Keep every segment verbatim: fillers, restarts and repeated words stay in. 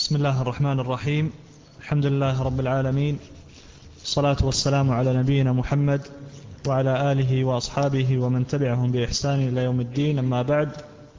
بسم الله الرحمن الرحيم. الحمد لله رب العالمين، الصلاة والسلام على نبينا محمد وعلى آله وأصحابه ومن تبعهم بإحسان إلى يوم الدين. أما بعد،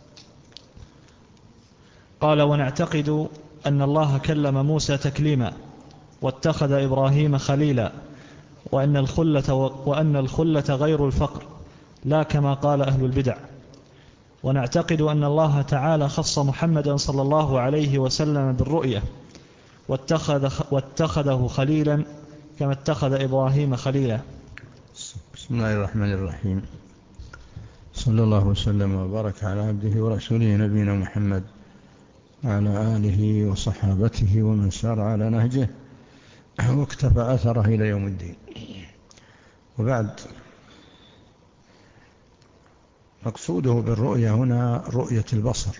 قال: ونعتقد أن الله كلم موسى تكليما واتخذ إبراهيم خليلا، وأن الخلة, وأن الخلة غير الفقر، لا كما قال أهل البدع. ونعتقد أن الله تعالى خص محمدا صلى الله عليه وسلم بالرؤية واتخذ واتخذه خليلا كما اتخذ إبراهيم خليلا. بسم الله الرحمن الرحيم. صلى الله وسلم وبارك على عبده ورسوله نبينا محمد وعلى آله وصحابته ومن سار على نهجه واكتفى أثره إلى يوم الدين. وبعد، مقصوده بالرؤية هنا رؤية البصر.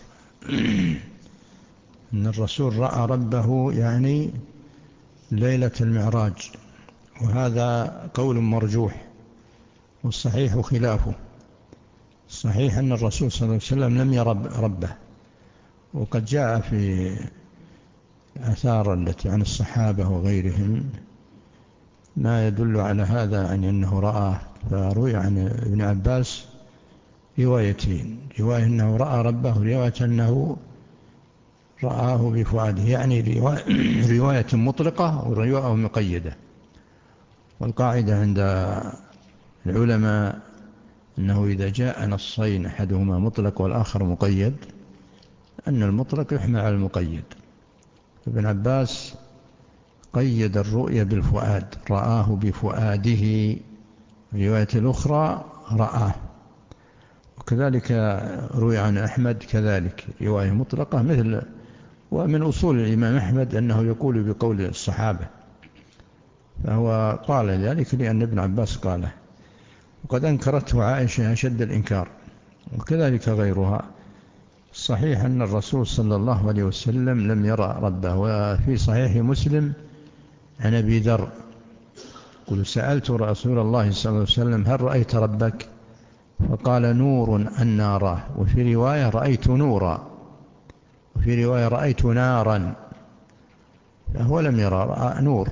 أن الرسول رأى ربه يعني ليلة المعراج، وهذا قول مرجوح، والصحيح خلافه. الصحيح أن الرسول صلى الله عليه وسلم لم يرى ربه، وقد جاء في آثار التي عن الصحابة وغيرهم ما يدل على هذا، عن أنه رآه. فروي عن ابن عباس روايتين: رواية أنه رأى ربه، رواية أنه رآه بفؤاده، يعني رواية مطلقة ورواية مقيدة. والقاعدة عند العلماء أنه إذا جاء نصين أحدهما مطلق والآخر مقيد، أن المطلق يحمل على المقيد. ابن عباس قيد الرؤية بالفؤاد، رآه بفؤاده. الرواية الأخرى رآه. وكذلك روي عن أحمد كذلك رواية مطلقة مثل. ومن أصول الإمام أحمد أنه يقول بقول الصحابة، فهو قال ذلك لأن ابن عباس قاله، وقد أنكرته عائشة أشد الإنكار، وكذلك غيرها. صحيح أن الرسول صلى الله عليه وسلم لم يرى ربه. وفي صحيح مسلم عن أبي ذر قل: سألت رسول الله صلى الله عليه وسلم: هل رأيت ربك؟ فقال: نور أن أراه. وفي رواية: رأيت نورا. وفي رواية: رأيت نارا. فهو لم يرى، رأى نور.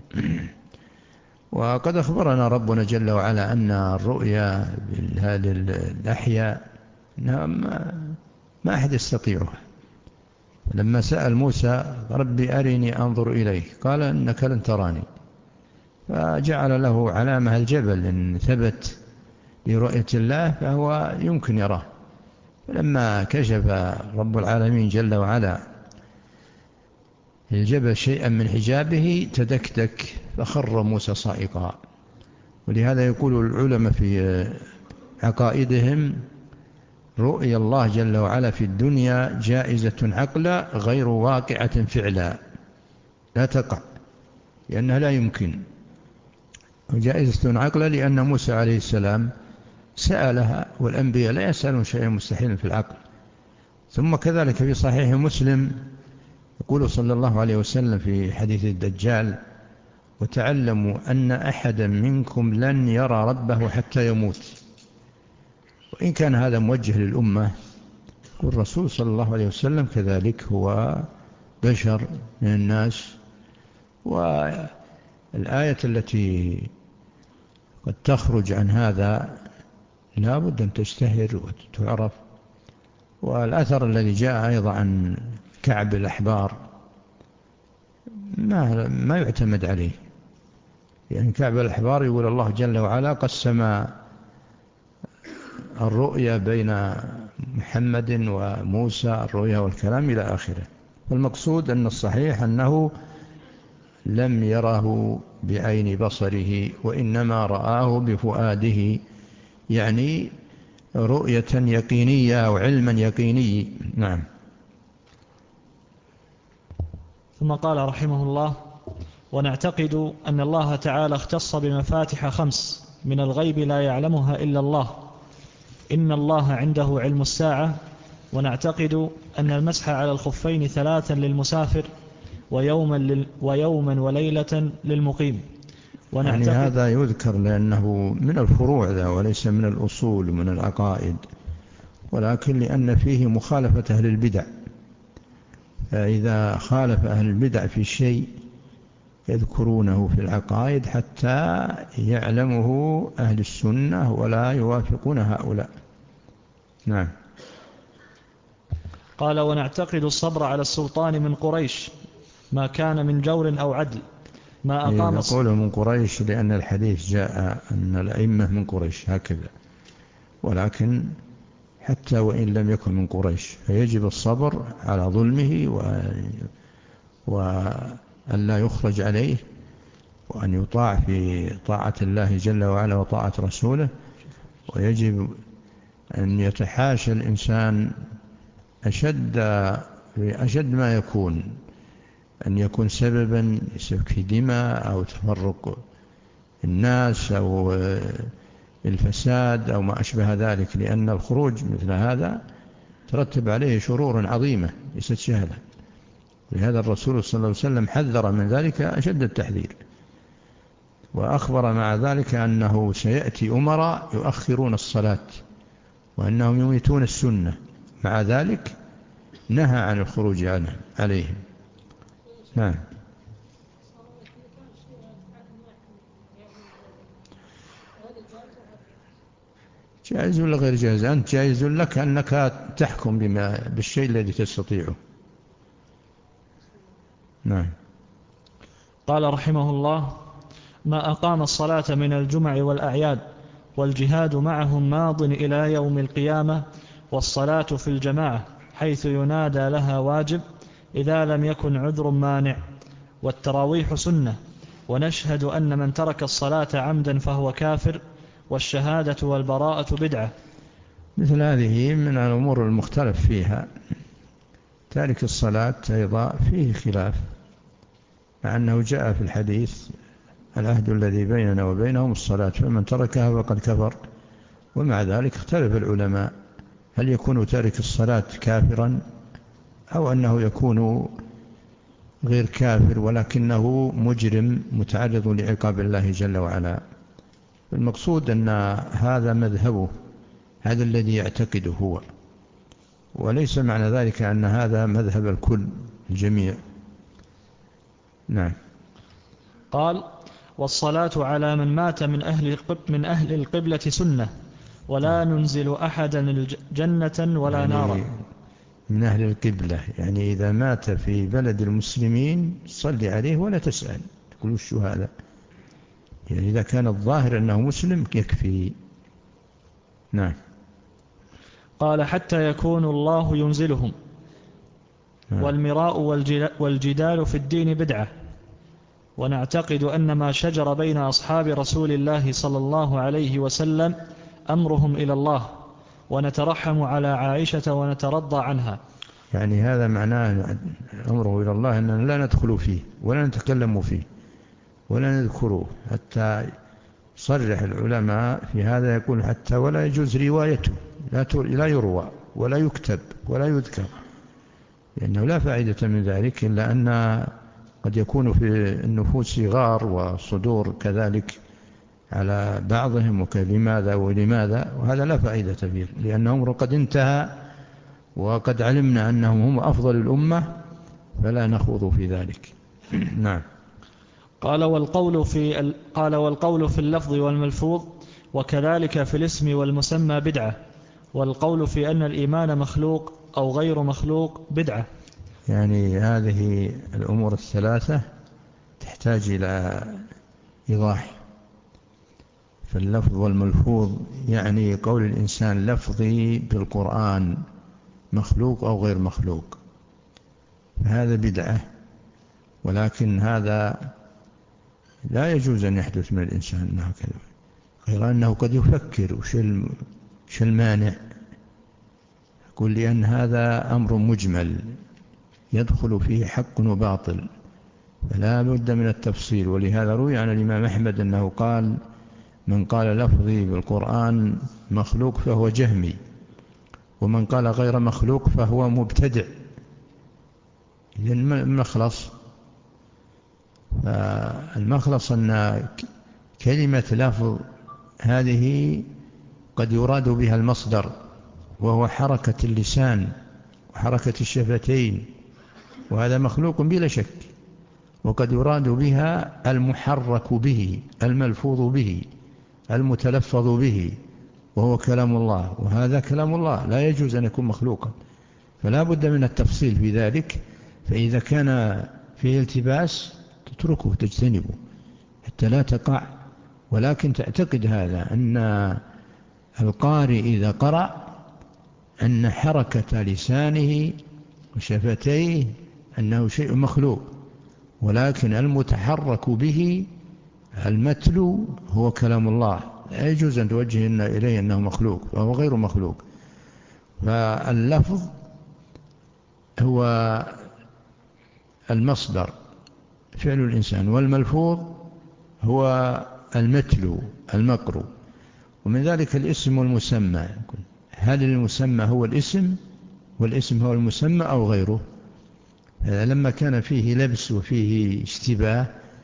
وقد أخبرنا ربنا جل وعلا أن الرؤيا بهذه الأحياء ما أحد يستطيعها. لما سأل موسى: ربي أرني أنظر إليه، قال: إنك لن تراني. فجعل له علامة الجبل، إن ثبت لرؤية الله فهو يمكن يراه. فلما كشف رب العالمين جل وعلا الجبل شيئا من حجابه تدكدك، فخر موسى صائقا. ولهذا يقول العلماء في عقائدهم: رؤيا الله جل وعلا في الدنيا جائزة عقلا غير واقعة فعلا، لا تقع لأنها لا يمكن. وجائزة عقلا لأن موسى عليه السلام سألها، والأنبياء لا يسألون شيئا مستحيلا في العقل. ثم كذلك في صحيح مسلم يقول صلى الله عليه وسلم في حديث الدجال: وتعلموا أن أحدا منكم لن يرى ربه حتى يموت. وإن كان هذا موجه للأمة، والرسول صلى الله عليه وسلم كذلك هو بشر من الناس. والآية التي قد تخرج عن هذا لا بد أن تشتهر وتعرف. والأثر الذي جاء أيضا عن كعب الأحبار ما, ما يعتمد عليه، يعني كعب الأحبار يقول الله جل وعلا قسم الرؤيا بين محمد وموسى، الرؤيا والكلام إلى آخره. والمقصود أن الصحيح أنه لم يره بعين بصره، وإنما رآه بفؤاده، يعني رؤية يقينية أو علما يقيني. نعم. ثم قال رحمه الله: ونعتقد أن الله تعالى اختص بمفاتح خمس من الغيب لا يعلمها إلا الله. إن الله عنده علم الساعة. ونعتقد أن المسح على الخفين ثلاثا للمسافر، ويوما, لل ويوما وليلة للمقيم. يعني هذا يذكر لأنه من الفروع ذا وليس من الأصول ومن العقائد، ولكن لأن فيه مخالفة أهل البدع. فإذا خالف أهل البدع في شيء يذكرونه في العقائد حتى يعلمه أهل السنة ولا يوافقون هؤلاء. نعم. قال: ونعتقد الصبر على السلطان من قريش ما كان من جور أو عدل ما أقام. نقوله من قريش لأن الحديث جاء أن الأئمة من قريش هكذا، ولكن حتى وإن لم يكن من قريش فيجب الصبر على ظلمه وأن لا يخرج عليه، وأن يطاع في طاعة الله جل وعلا وطاعة رسوله. ويجب أن يتحاشى الإنسان أشد أشد ما يكون أن يكون سببا لسفك دماء أو تفرق الناس أو الفساد أو ما أشبه ذلك، لأن الخروج مثل هذا ترتب عليه شرور عظيمة ليست سهلة. لهذا الرسول صلى الله عليه وسلم حذر من ذلك أشد التحذير، وأخبر مع ذلك أنه سيأتي أمراء يؤخرون الصلاة وأنهم يميتون السنة، مع ذلك نهى عن الخروج عنهم عليهم. نعم. جائز ولا غير جائز؟ أنت جائز لك أنك تحكم بما بالشيء الذي تستطيعه. نعم. قال رحمه الله: ما أقام الصلاة من الجمع والأعياد والجهاد معهم ماض إلى يوم القيامة، والصلاة في الجماعة حيث ينادى لها واجب إذا لم يكن عذر مانع، والتراويح سنة، ونشهد أن من ترك الصلاة عمدا فهو كافر، والشهادة والبراءة بدعة. مثل هذه من الأمور المختلف فيها. تارك الصلاة أيضا فيه خلاف، مع أنه جاء في الحديث: العهد الذي بيننا وبينهم الصلاة فمن تركها فقد كفر. ومع ذلك اختلف العلماء هل يكون تارك الصلاة كافرا أو أنه يكون غير كافر ولكنه مجرم متعرض لعقاب الله جل وعلا. المقصود أن هذا مذهبه، هذا الذي يعتقده هو، وليس معنى ذلك أن هذا مذهب الكل الجميع. نعم. قال: والصلاة على من مات من أهل من أهل القبلة سنة، ولا ننزل أحدا الجنة ولا يعني نارا. من أهل القبلة يعني إذا مات في بلد المسلمين صلي عليه ولا تسأل تقول وش هذا، يعني إذا كان الظاهر أنه مسلم يكفي. نعم. قال: حتى يكون الله ينزلهم. نعم. والمراء والجدال في الدين بدعة، ونعتقد أن ما شجر بين أصحاب رسول الله صلى الله عليه وسلم أمرهم إلى الله، ونترحم على عائشة ونترضى عنها. يعني هذا معناه أمره إلى الله أننا لا ندخل فيه ولا نتكلم فيه ولا نذكره، حتى صرح العلماء في هذا يقول حتى ولا يجوز روايته، لا يروى ولا يكتب ولا يذكر، لأنه لا فائدة من ذلك إلا أن قد يكون في النفوس غار وصدور كذلك على بعضهم وكلماذا ولماذا، وهذا لا فائدة فيه لأن أمره قد انتهى وقد علمنا أنهم هم أفضل الأمة فلا نخوض في ذلك. نعم. قال: والقول في قال والقول في اللفظ والملفوظ وكذلك في الاسم والمسمى بدعة، والقول في أن الإيمان مخلوق أو غير مخلوق بدعة. يعني هذه الأمور الثلاثة تحتاج إلى إيضاح. فاللفظ والملفوظ يعني قول الإنسان لفظي بالقرآن مخلوق أو غير مخلوق، فهذا بدعة، ولكن هذا لا يجوز أن يحدث من الإنسان هكذا، غير أنه قد يفكر وش المانع، يقول لأن هذا أمر مجمل يدخل فيه حق وباطل فلا بد من التفصيل. ولهذا روي عن الإمام أحمد أنه قال: من قال لفظي بالقرآن مخلوق فهو جهمي، ومن قال غير مخلوق فهو مبتدع. إذن المخلص المخلص أن كلمة لفظ هذه قد يراد بها المصدر وهو حركة اللسان وحركة الشفتين، وهذا مخلوق بلا شك، وقد يراد بها المحرك به الملفوظ به المتلفظ به، وهو كلام الله، وهذا كلام الله لا يجوز أن يكون مخلوقا، فلا بد من التفصيل في ذلك. فإذا كان فيه التباس تتركه تجتنبه حتى لا تقع، ولكن تعتقد هذا أن القارئ إذا قرأ أن حركة لسانه وشفتيه أنه شيء مخلوق، ولكن المتحرك به المتلو هو كلام الله، لا يجوز أن توجه إليه أنه مخلوق، فهو غير مخلوق. فاللفظ هو المصدر فعل الإنسان، والملفوظ هو المتلو المقروء. ومن ذلك الاسم والمسمى، هل المسمى هو الاسم والاسم هو المسمى أو غيره؟ لما كان فيه لبس وفيه اشتباه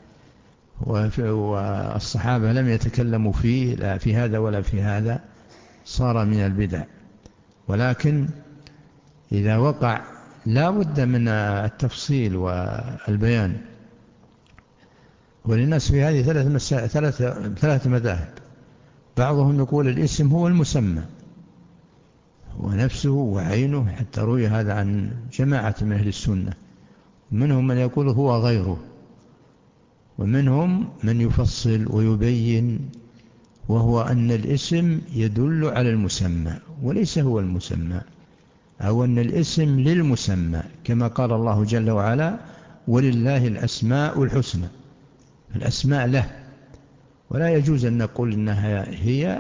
والصحابة لم يتكلموا فيه لا في هذا ولا في هذا صار من البدع. ولكن إذا وقع لا بد من التفصيل والبيان. وللناس في هذه ثلاث مسا... ثلاث ثلاث مذاهب. بعضهم يقول الاسم هو المسمى ونفسه وعينه، حتى روي هذا عن جماعة من أهل السنة. منهم من يقول هو غيره، ومنهم من يفصل ويبين، وهو أن الاسم يدل على المسمى وليس هو المسمى، أو أن الاسم للمسمى، كما قال الله جل وعلا ولله الأسماء الحسنى. الأسماء له، ولا يجوز أن نقول إنها هي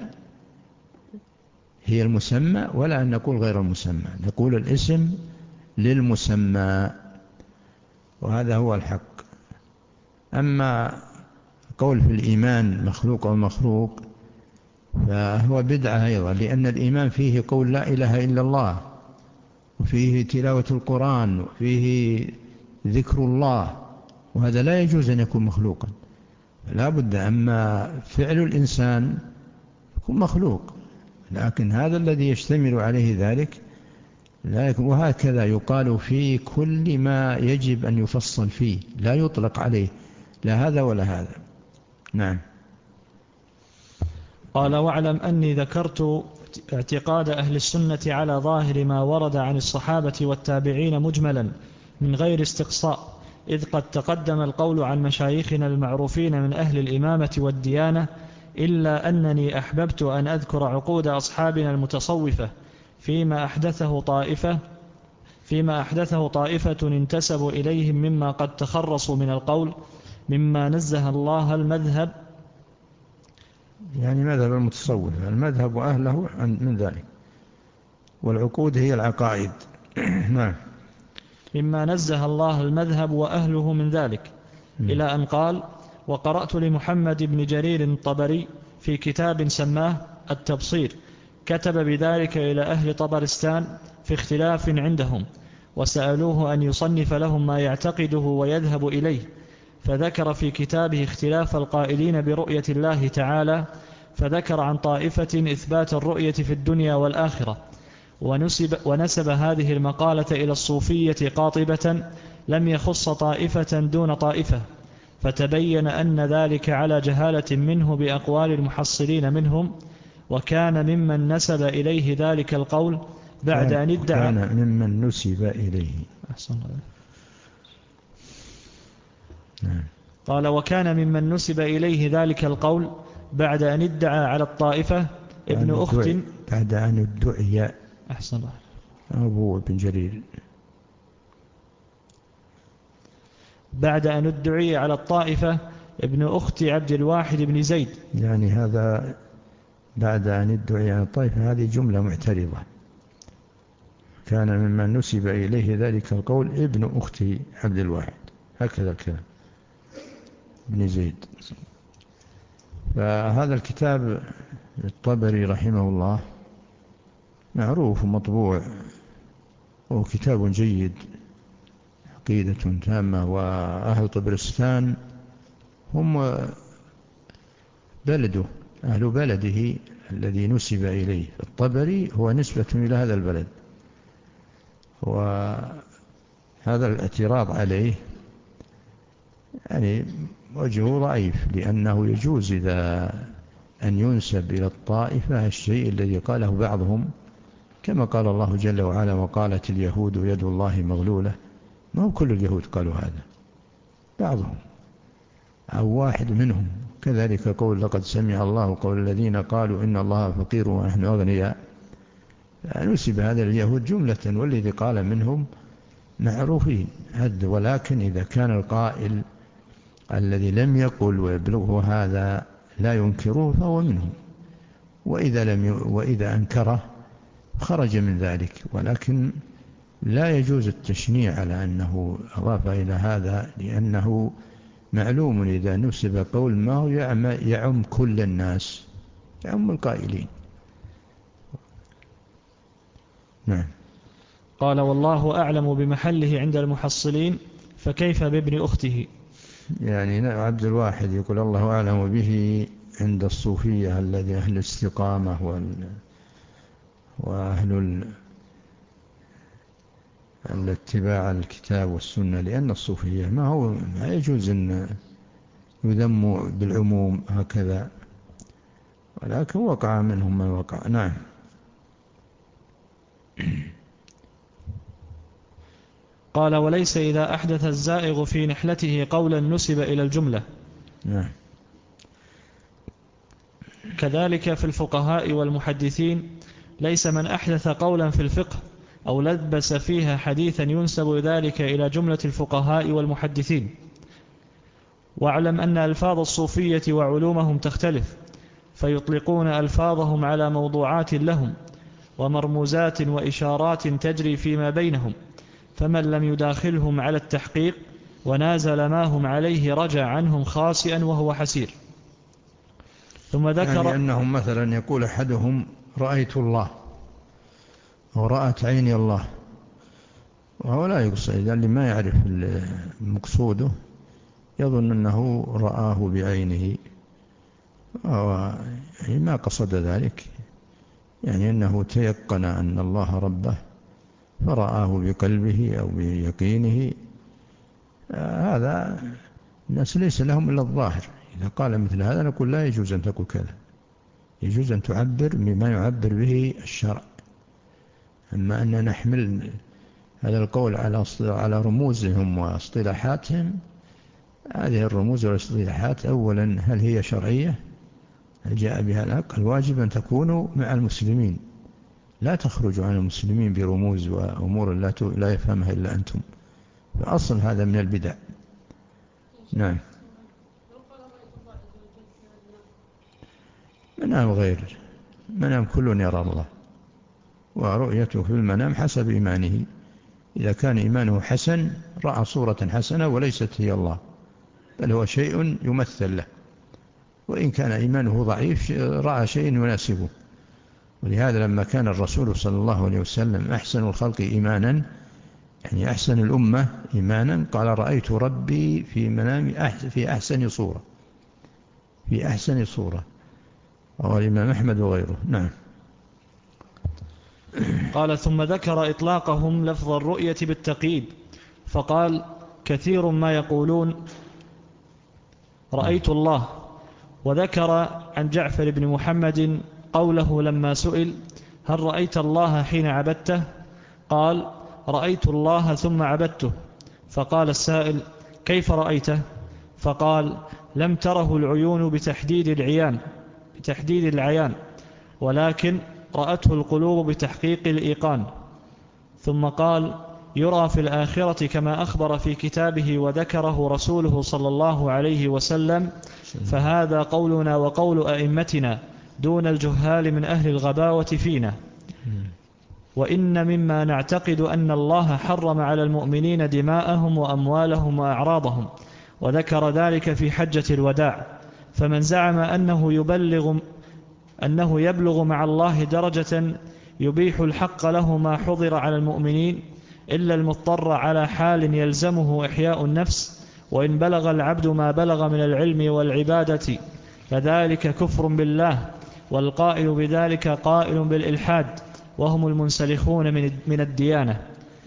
هي المسمى ولا أن نقول غير المسمى، نقول الاسم للمسمى، وهذا هو الحق. أما قول في الإيمان مخلوق أو مخلوق فهو بدعة أيضا، لأن الإيمان فيه قول لا إله إلا الله، وفيه تلاوة القرآن، وفيه ذكر الله، وهذا لا يجوز أن يكون مخلوقا، لا بد. أما فعل الإنسان يكون مخلوق، لكن هذا الذي يشتمل عليه ذلك لا يكون. وهكذا يقال في كل ما يجب أن يفصل فيه، لا يطلق عليه لا هذا ولا هذا. نعم. قال واعلم أني ذكرت اعتقاد أهل السنة على ظاهر ما ورد عن الصحابة والتابعين مجملا من غير استقصاء، إذ قد تقدم القول عن مشايخنا المعروفين من أهل الإمامة والديانة، إلا أنني أحببت أن أذكر عقود أصحابنا المتصوفة فيما أحدثه طائفة فيما أحدثه طائفة انتسبوا إليهم مما قد تخرصوا من القول مما نزه الله المذهب، يعني مذهب المتصوف، المذهب وأهله من ذلك، والعقود هي العقائد. نعم. مما نزه الله المذهب وأهله من ذلك، إلى أن قال: وقرأت لمحمد بن جرير الطبري في كتاب سماه التبصير، كتب بذلك إلى أهل طبرستان في اختلاف عندهم، وسألوه أن يصنف لهم ما يعتقده ويذهب إليه، فذكر في كتابه اختلاف القائلين برؤية الله تعالى، فذكر عن طائفة إثبات الرؤية في الدنيا والآخرة، ونسب, ونسب هذه المقالة إلى الصوفية قاطبة، لم يخص طائفة دون طائفة، فتبين أن ذلك على جهالة منه بأقوال المحصلين منهم، وكان ممن نسب إليه ذلك القول بعد أن ادعى كان ممن نسب إليه. أحسن الله. نعم. قال: وكان ممن نسب إليه ذلك القول بعد أن ادعى على الطائفة ابن أخت بعد أن ادعي أحسن الله أبو بن جرير بعد أن ادعي على الطائفة ابن أخت عبد الواحد بن زيد، يعني هذا بعد أن ادعي على الطائفة، هذه جملة معترضة. كان ممن نسب إليه ذلك القول ابن أخت عبد الواحد، هكذا الكلام بن زيد. فهذا الكتاب الطبري رحمه الله معروف ومطبوع، وهو كتاب جيد، عقيدة تامة. وأهل طبرستان هم بلده، أهل بلده الذي نسب إليه. الطبري هو نسبة إلى هذا البلد، هذا الاعتراض عليه يعني وجهه ضعيف، لأنه يجوز إذا أن ينسب إلى الطائفة الشيء الذي قاله بعضهم، كما قال الله جل وعلا وقالت اليهود يد الله مغلولة. ما هو كل اليهود قالوا هذا، بعضهم أو واحد منهم. كذلك قول لقد سمع الله قول الذين قالوا إن الله فقير ونحن أغنياء، نسب هذا اليهود جملة، والذي قال منهم معروفين. ولكن إذا كان القائل الذي لم يقل ويبلغه هذا لا ينكره فهو منهم، وإذا, لم ي... وإذا أنكره خرج من ذلك. ولكن لا يجوز التشنيع على أنه أضاف إلى هذا، لأنه معلوم إذا نسب قول ما هو يعم كل الناس، يعم القائلين. نعم. قال والله أعلم بمحله عند المحصلين، فكيف بابن أخته؟ يعني عبد الواحد يقول الله أعلم به عند الصوفية الذي أهل الاستقامة وال... وأهل ال... الاتباع الكتاب والسنة، لأن الصوفية ما هو ما يجوز أن يذم بالعموم هكذا، ولكن وقع منهم من وقع. نعم. قال وليس إذا أحدث الزائغ في نحلته قولا نسب إلى الجملة. نعم. كذلك في الفقهاء والمحدثين ليس من أحدث قولا في الفقه أو لبس فيها حديثا ينسب ذلك إلى جملة الفقهاء والمحدثين. واعلم أن ألفاظ الصوفية وعلومهم تختلف، فيطلقون ألفاظهم على موضوعات لهم ومرموزات وإشارات تجري فيما بينهم، فمن لم يداخلهم على التحقيق ونازل ما هم عليه رجع عنهم خاسئا وهو حسير. ثم ذكر يعني أنهم مثلا يقول أحدهم رأيت الله ورأت عيني الله، وهو لا يقصد، اللي ما يعرف مقصوده يظن أنه رآه بعينه، يعني ما قصد ذلك، يعني أنه تيقن أن الله ربه فرآه بقلبه أو بيقينه. هذا الناس ليس لهم إلا الظاهر. إذا قال مثل هذا نقول لا يجوز أن تقول كذا، يجوز أن تعبر بما يعبر به الشرع. أما أن نحمل هذا القول على على رموزهم واصطلاحاتهم، هذه الرموز والاصطلاحات أولا هل هي شرعية؟ هل جاء بها الحق؟ الواجب أن تكونوا مع المسلمين، لا تخرجوا عن المسلمين برموز وأمور لا لا يفهمها إلا أنتم، فأصل هذا من البدع. نعم. منام غير منام كل يرى الله، ورؤيته في المنام حسب إيمانه. إذا كان إيمانه حسن رأى صورة حسنة وليست هي الله، بل هو شيء يمثل له. وإن كان إيمانه ضعيف رأى شيء يناسبه. ولهذا لما كان الرسول صلى الله عليه وسلم أحسن الخلق إيمانا، يعني أحسن الأمة إيمانا، قال رأيت ربي في منامي في أحسن صورة، في أحسن صورة. رواه الإمام أحمد وغيره. نعم. قال ثم ذكر إطلاقهم لفظ الرؤية بالتقييد، فقال كثير ما يقولون رأيت الله. وذكر عن جعفر بن محمد قوله لما سئل هل رأيت الله حين عبدته؟ قال رأيت الله ثم عبدته. فقال السائل كيف رأيته؟ فقال لم تره العيون بتحديد العيان بتحديد العيان ولكن رأته القلوب بتحقيق الإيقان. ثم قال يرى في الآخرة كما أخبر في كتابه وذكره رسوله صلى الله عليه وسلم، فهذا قولنا وقول أئمتنا دون الجهال من أهل الغباوة فينا. وإن مما نعتقد أن الله حرم على المؤمنين دماءهم وأموالهم وأعراضهم، وذكر ذلك في حجة الوداع. فمن زعم أنه يبلغ أنه يبلغ مع الله درجة يبيح الحق له ما حضر على المؤمنين إلا المضطر على حال يلزمه إحياء النفس، وإن بلغ العبد ما بلغ من العلم والعبادة فذلك كفر بالله، والقائل بذلك قائل بالإلحاد، وهم المنسلخون من الديانة.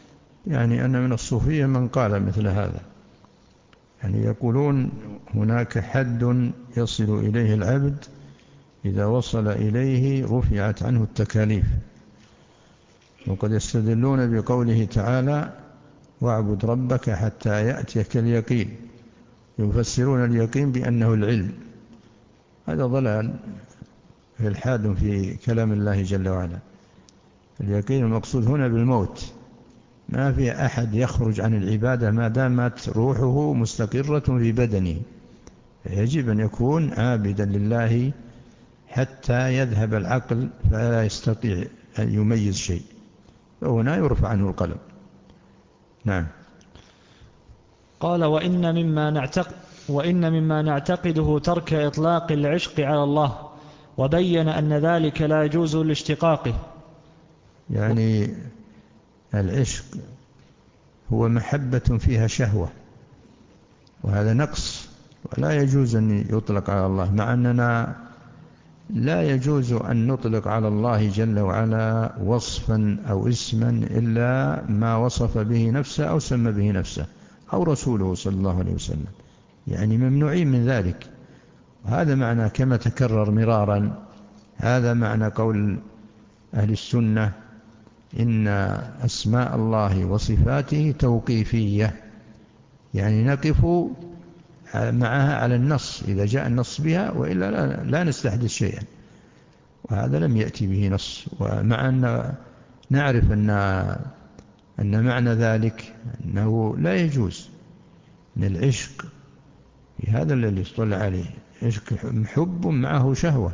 يعني أن من الصوفية من قال مثل هذا، يعني يقولون هناك حد يصل إليه العبد إذا وصل إليه رفعت عنه التكاليف، وقد يستدلون بقوله تعالى واعبد ربك حتى يأتيك اليقين، يفسرون اليقين بأنه العلم. هذا ضلال إلحاد في كلام الله جل وعلا. اليقين المقصود هنا بالموت، ما في أحد يخرج عن العبادة ما دامت روحه مستقرة في بدنه، يجب أن يكون عابدا لله حتى يذهب العقل فلا يستطيع أن يميز شيء، فهنا يرفع عنه القلم. نعم. قال وإن مما نعتقد وإن مما نعتقده ترك إطلاق العشق على الله، وبين أن ذلك لا يجوز لاشتقاقه. يعني العشق هو محبة فيها شهوة، وهذا نقص ولا يجوز أن يطلق على الله، مع أننا لا يجوز أن نطلق على الله جل وعلا وصفا أو اسما إلا ما وصف به نفسه أو سمى به نفسه أو رسوله صلى الله عليه وسلم، يعني ممنوعين من ذلك. وهذا معنى كما تكرر مرارا، هذا معنى قول أهل السنة إن أسماء الله وصفاته توقيفية، يعني نقف معها على النص إذا جاء النص بها، وإلا لا, لا نستحدث شيئا، وهذا لم يأتي به نص. ومع أن نعرف أن, أن معنى ذلك أنه لا يجوز أن العشق هذا الذي يصطلع عليه عشق حب معه شهوة.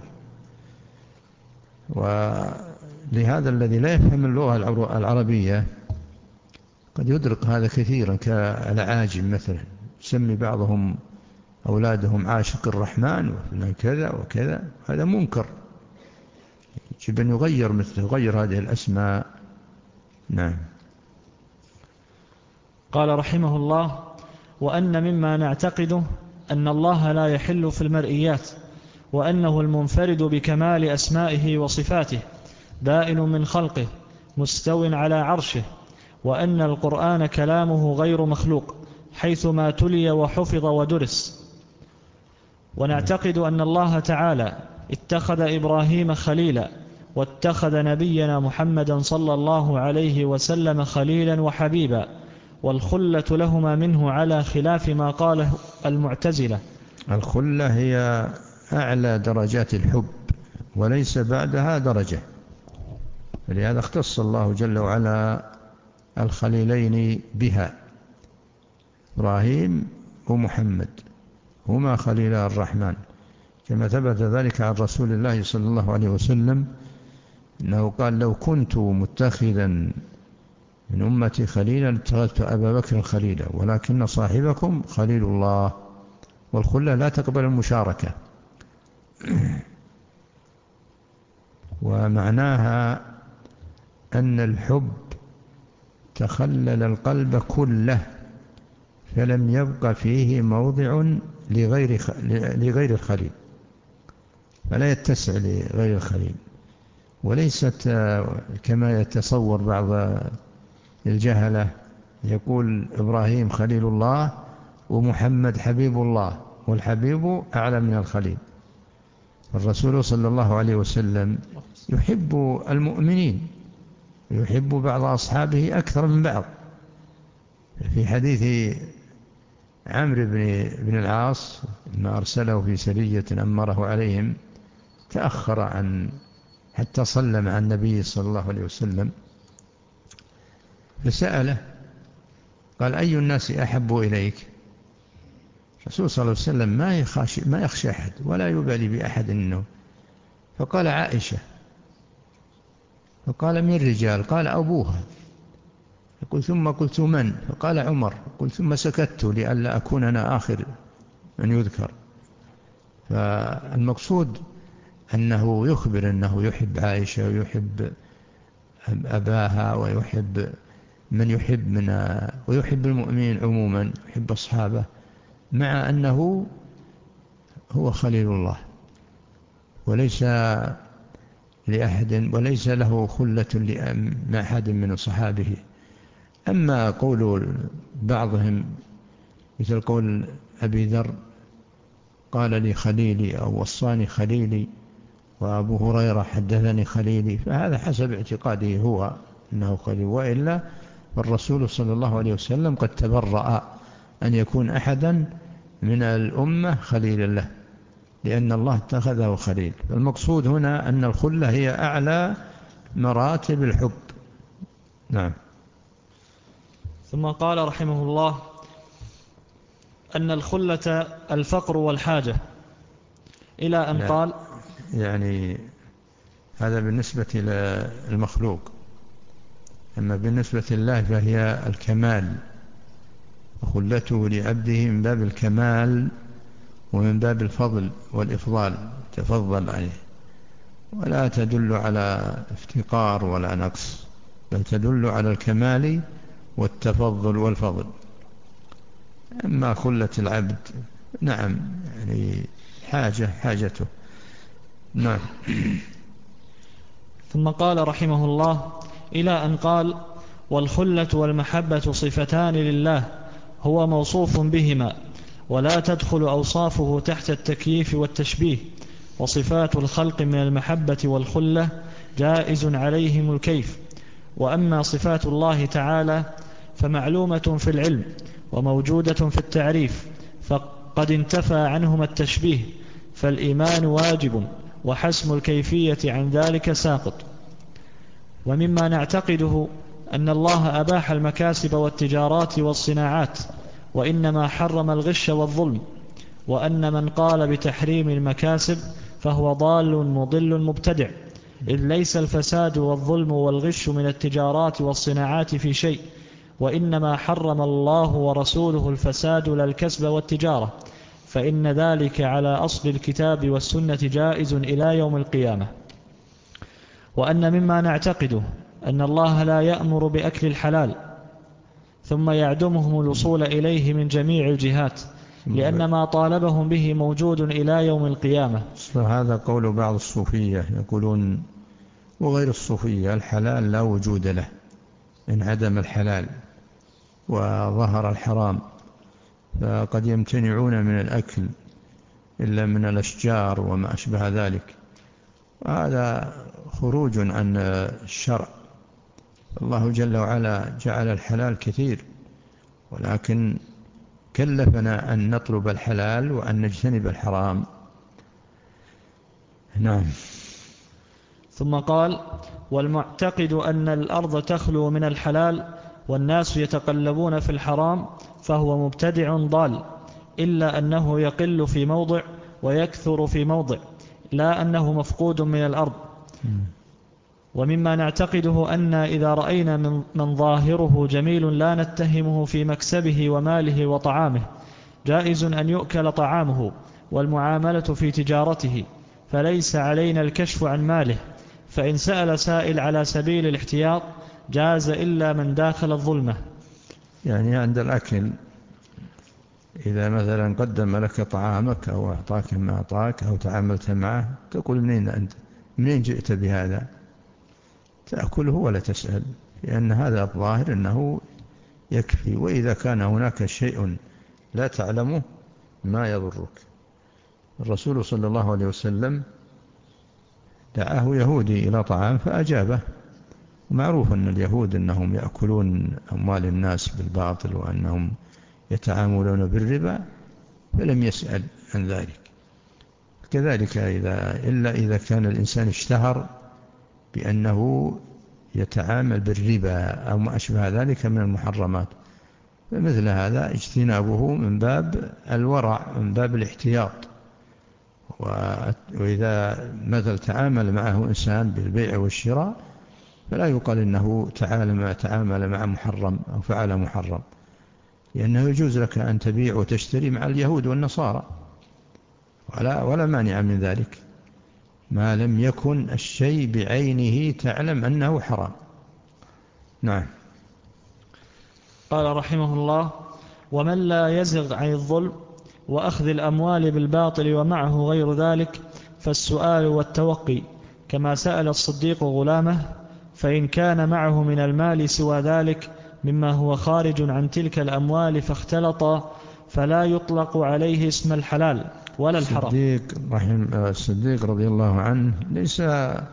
ولهذا الذي لا يفهم اللغة العربية قد يدرك هذا كثيرا، كالعاجم مثلا يسمي بعضهم أولادهم عاشق الرحمن وفلان كذا وكذا، هذا منكر، يجب أن يغير مثله يغير هذه الأسماء. نعم. قال رحمه الله وأن مما نعتقده أن الله لا يحل في المرئيات، وأنه المنفرد بكمال أسمائه وصفاته، بائن من خلقه، مستو على عرشه، وأن القرآن كلامه غير مخلوق حيثما تلي وحفظ ودرس. ونعتقد أن الله تعالى اتخذ إبراهيم خليلا، واتخذ نبينا محمدا صلى الله عليه وسلم خليلا وحبيبا، والخلة لهما منه على خلاف ما قاله المعتزلة. الخلة هي أعلى درجات الحب وليس بعدها درجة، فلهذا اختص الله جل وعلا الخليلين بها، إبراهيم ومحمد هما خليلا الرحمن، كما ثبت ذلك عن رسول الله صلى الله عليه وسلم أنه قال لو كنت متخذا من أمتي خليلا اتخذت أبا بكر خليلا، ولكن صاحبكم خليل الله. والخلة لا تقبل المشاركة، ومعناها أن الحب تخلل القلب كله، فلم يبق فيه موضع لغير لغير الخليل، فلا يتسع لغير الخليل. وليست كما يتصور بعض الجهلة يقول إبراهيم خليل الله ومحمد حبيب الله، والحبيب أعلى من الخليل. الرسول صلى الله عليه وسلم يحب المؤمنين، يحب بعض أصحابه أكثر من بعض. في حديث عمرو بن العاص ما أرسله في سرية أمره عليهم، تأخر عن حتى صلى مع النبي صلى الله عليه وسلم، فسأله قال أي الناس أحب إليك؟ الرسول صلى الله عليه وسلم ما يخشى ما يخشى أحد ولا يبالي بأحد منه، فقال عائشة. فقال من الرجال؟ قال أبوها. يقول ثم قلت من؟ فقال عمر. قلت ثم سكت لئلا أكون أنا آخر من يذكر. فالمقصود أنه يخبر أنه يحب عائشة ويحب أباها ويحب من يحب من ويحب المؤمنين عموما، يحب أصحابه، مع أنه هو خليل الله وليس لأحد وليس له خلة مع أحد من صحابه. أما قول بعضهم مثل قول أبي ذر قال لي خليلي أو وصاني خليلي، وأبو هريرة حدثني خليلي، فهذا حسب اعتقاده هو أنه خليل، وإلا فالرسول صلى الله عليه وسلم قد تبرأ أن يكون أحدا من الأمة خليلا له، لأن الله اتخذه خليل. فالمقصود هنا أن الخلة هي أعلى مراتب الحب. نعم. ثم قال رحمه الله أن الخلة الفقر والحاجة، إلى أن لا. قال يعني هذا بالنسبة للمخلوق، أما بالنسبة لله فهي الكمال، وخلته لعبده من باب الكمال ومن باب الفضل والإفضال، تفضل عليه، ولا تدل على افتقار ولا نقص، بل تدل على الكمال والتفضل والفضل. أما خلة العبد نعم يعني حاجة حاجته. نعم. ثم قال رحمه الله إلى أن قال والخلة والمحبة صفتان لله هو موصوف بهما، ولا تدخل أوصافه تحت التكييف والتشبيه، وصفات الخلق من المحبة والخلة جائز عليهم الكيف. وأما صفات الله تعالى فمعلومة في العلم وموجودة في التعريف، فقد انتفى عنهما التشبيه، فالإيمان واجب وحسم الكيفية عن ذلك ساقط. ومما نعتقده أن الله أباح المكاسب والتجارات والصناعات، وإنما حرم الغش والظلم، وأن من قال بتحريم المكاسب فهو ضال مضل مبتدع، إذ ليس الفساد والظلم والغش من التجارات والصناعات في شيء، وإنما حرم الله ورسوله الفساد لا الكسب والتجارة، فإن ذلك على أصل الكتاب والسنة جائز إلى يوم القيامة. وأن مما نعتقده أن الله لا يأمر بأكل الحلال ثم يعدمهم الوصول إليه من جميع الجهات، لأن ما طالبهم به موجود إلى يوم القيامة. هذا قول بعض الصوفية يقولون، وغير الصوفية، الحلال لا وجود له، إن عدم الحلال وظهر الحرام فقد يمتنعون من الأكل إلا من الأشجار وما أشبه ذلك، وهذا خروج عن الشرع. الله جل وعلا جعل الحلال كثير، ولكن كلفنا أن نطلب الحلال وأن نجتنب الحرام. نعم. ثم قال والمعتقد أن الأرض تخلو من الحلال والناس يتقلبون في الحرام فهو مبتدع ضال، إلا أنه يقل في موضع ويكثر في موضع، لا أنه مفقود من الأرض. ومما نعتقده أن إذا رأينا من, من ظاهره جميل لا نتهمه في مكسبه وماله وطعامه، جائز أن يؤكل طعامه والمعاملة في تجارته، فليس علينا الكشف عن ماله، فإن سأل سائل على سبيل الاحتياط جاز إلا من داخل الظلمة. يعني عند الأكل إذا مثلا قدم لك طعامك أو أعطاك ما أعطاك أو تعاملت معه، تقول منين أنت، منين جئت بهذا، تأكله ولا تسأل، لأن هذا الظاهر أنه يكفي. وإذا كان هناك شيء لا تعلمه ما يضرك. الرسول صلى الله عليه وسلم دعاه يهودي إلى طعام فأجابه، معروف أن اليهود أنهم يأكلون أموال الناس بالباطل وأنهم يتعاملون بالربا، فلم يسأل عن ذلك. كذلك إذا إلا إذا كان الإنسان اشتهر بأنه يتعامل بالربا أو ما أشبه ذلك من المحرمات، فمثل هذا اجتنابه من باب الورع، من باب الاحتياط. وإذا مثل تعامل معه إنسان بالبيع والشراء فلا يقال إنه تعامل مع محرم أو فعل محرم، لأنه يجوز لك أن تبيع وتشتري مع اليهود والنصارى ولا, ولا مانع من ذلك، ما لم يكن الشيء بعينه تعلم أنه حرام. نعم. قال رحمه الله ومن لا يزغ عن الظلم وأخذ الأموال بالباطل ومعه غير ذلك فالسؤال والتوقي، كما سأل الصديق غلامه، فإن كان معه من المال سوى ذلك مما هو خارج عن تلك الأموال فاختلط فلا يطلق عليه اسم الحلال ولا الحرام. الصديق, رحم الصديق رضي الله عنه ليس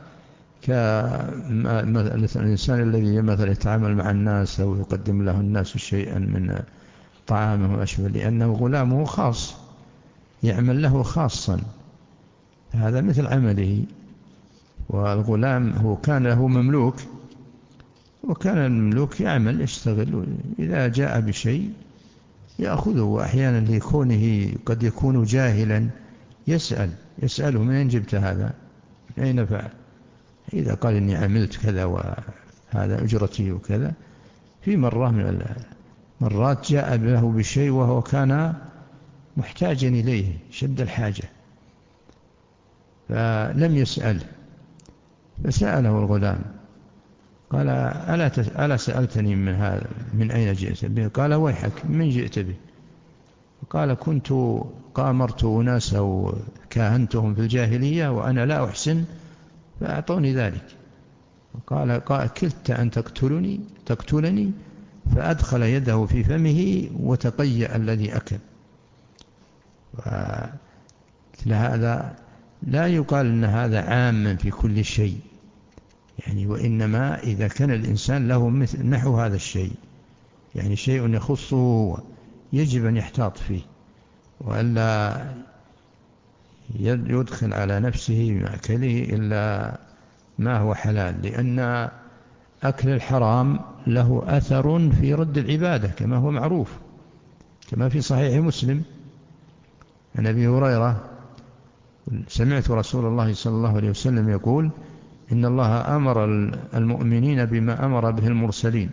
كالإنسان الذي مثلا يتعامل مع الناس أو يقدم له الناس شيئا من طعامه وأشبه، لأنه غلامه خاص يعمل له خاصا، هذا مثل عمله. والغلام هو كان له مملوك، وكان المملوك يعمل يشتغل، إذا جاء بشيء يأخذه، وأحيانا لكونه قد يكون جاهلا يسأل يسأله من أين جبت هذا، من أين فعل، إذا قال إني عملت كذا وهذا أجرتي وكذا. في مرة من المرات جاء له بشيء وهو كان محتاجا إليه شد الحاجة، فلم يسأل، فسأله الغلام قال ألا, ألا سألتني من هذا من أين جئت به؟ قال ويحك من جئت به؟ قال كنت قامرت أناس أو كاهنتهم في الجاهلية وأنا لا أحسن فأعطوني ذلك. قال كلت أن تقتلني تقتلني فأدخل يده في فمه وتقيأ الذي أكل. هذا لا يقال أن هذا عاما في كل شيء يعني، وإنما إذا كان الإنسان له مثل نحو هذا الشيء، يعني شيء يخصه يجب أن يحتاط فيه وألا يدخل على نفسه من أكله إلا ما هو حلال، لأن أكل الحرام له أثر في رد العبادة كما هو معروف، كما في صحيح مسلم عن أبي هريرة سمعت رسول الله صلى الله عليه وسلم يقول إن الله أمر المؤمنين بما أمر به المرسلين،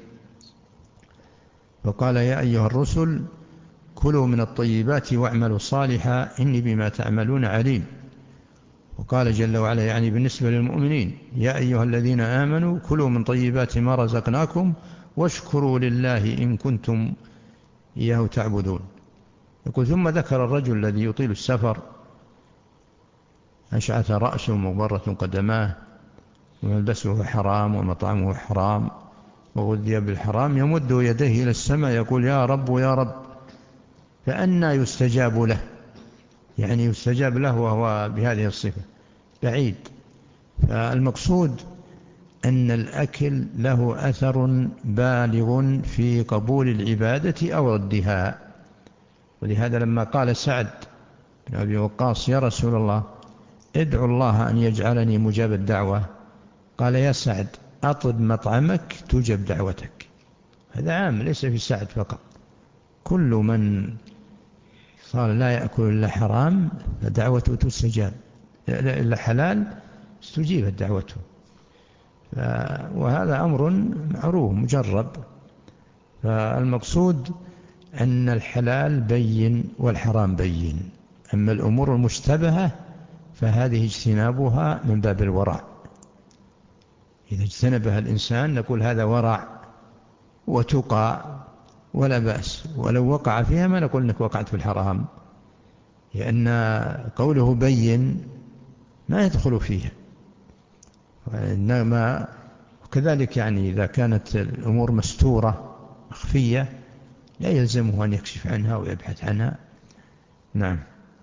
فقال يا أيها الرسل كلوا من الطيبات واعملوا صالحا إني بما تعملون عليم. وقال جل وعلا يعني بالنسبة للمؤمنين يا أيها الذين آمنوا كلوا من طيبات ما رزقناكم واشكروا لله إن كنتم إياه تعبدون. يقول ثم ذكر الرجل الذي يطيل السفر أشعث رأسه مغبرة قدماه وملبسه حرام ومطعمه حرام وغذي بالحرام، يمد يديه إلى السماء يقول يا رب يا رب، فأنى يستجاب له، يعني يستجاب له وهو بهذه الصفة بعيد. فالمقصود أن الأكل له أثر بالغ في قبول العبادة أو ردها. ولهذا لما قال سعد بن أبي وقاص يا رسول الله ادعو الله أن يجعلني مجاب الدعوة، قال يا سعد أطب مطعمك تجب دعوتك. هذا عام ليس في سعد فقط، كل من صار لا يأكل إلا حرام فدعوته تستجاب، إلا حلال استجيبت دعوته. وهذا أمر معروف مجرب. فالمقصود أن الحلال بين والحرام بين، أما الأمور المشتبهة فهذه اجتنابها من باب الورع، إذا اجتنبها الإنسان نقول هذا ورع وتقى ولا بأس، ولو وقع فيها ما نقول أنك وقعت في الحرام، لأن قوله بين ما يدخل فيها. وإنما وكذلك يعني إذا كانت الأمور مستورة مخفية لا يلزمه أن يكشف عنها ويبحث عنها. نعم.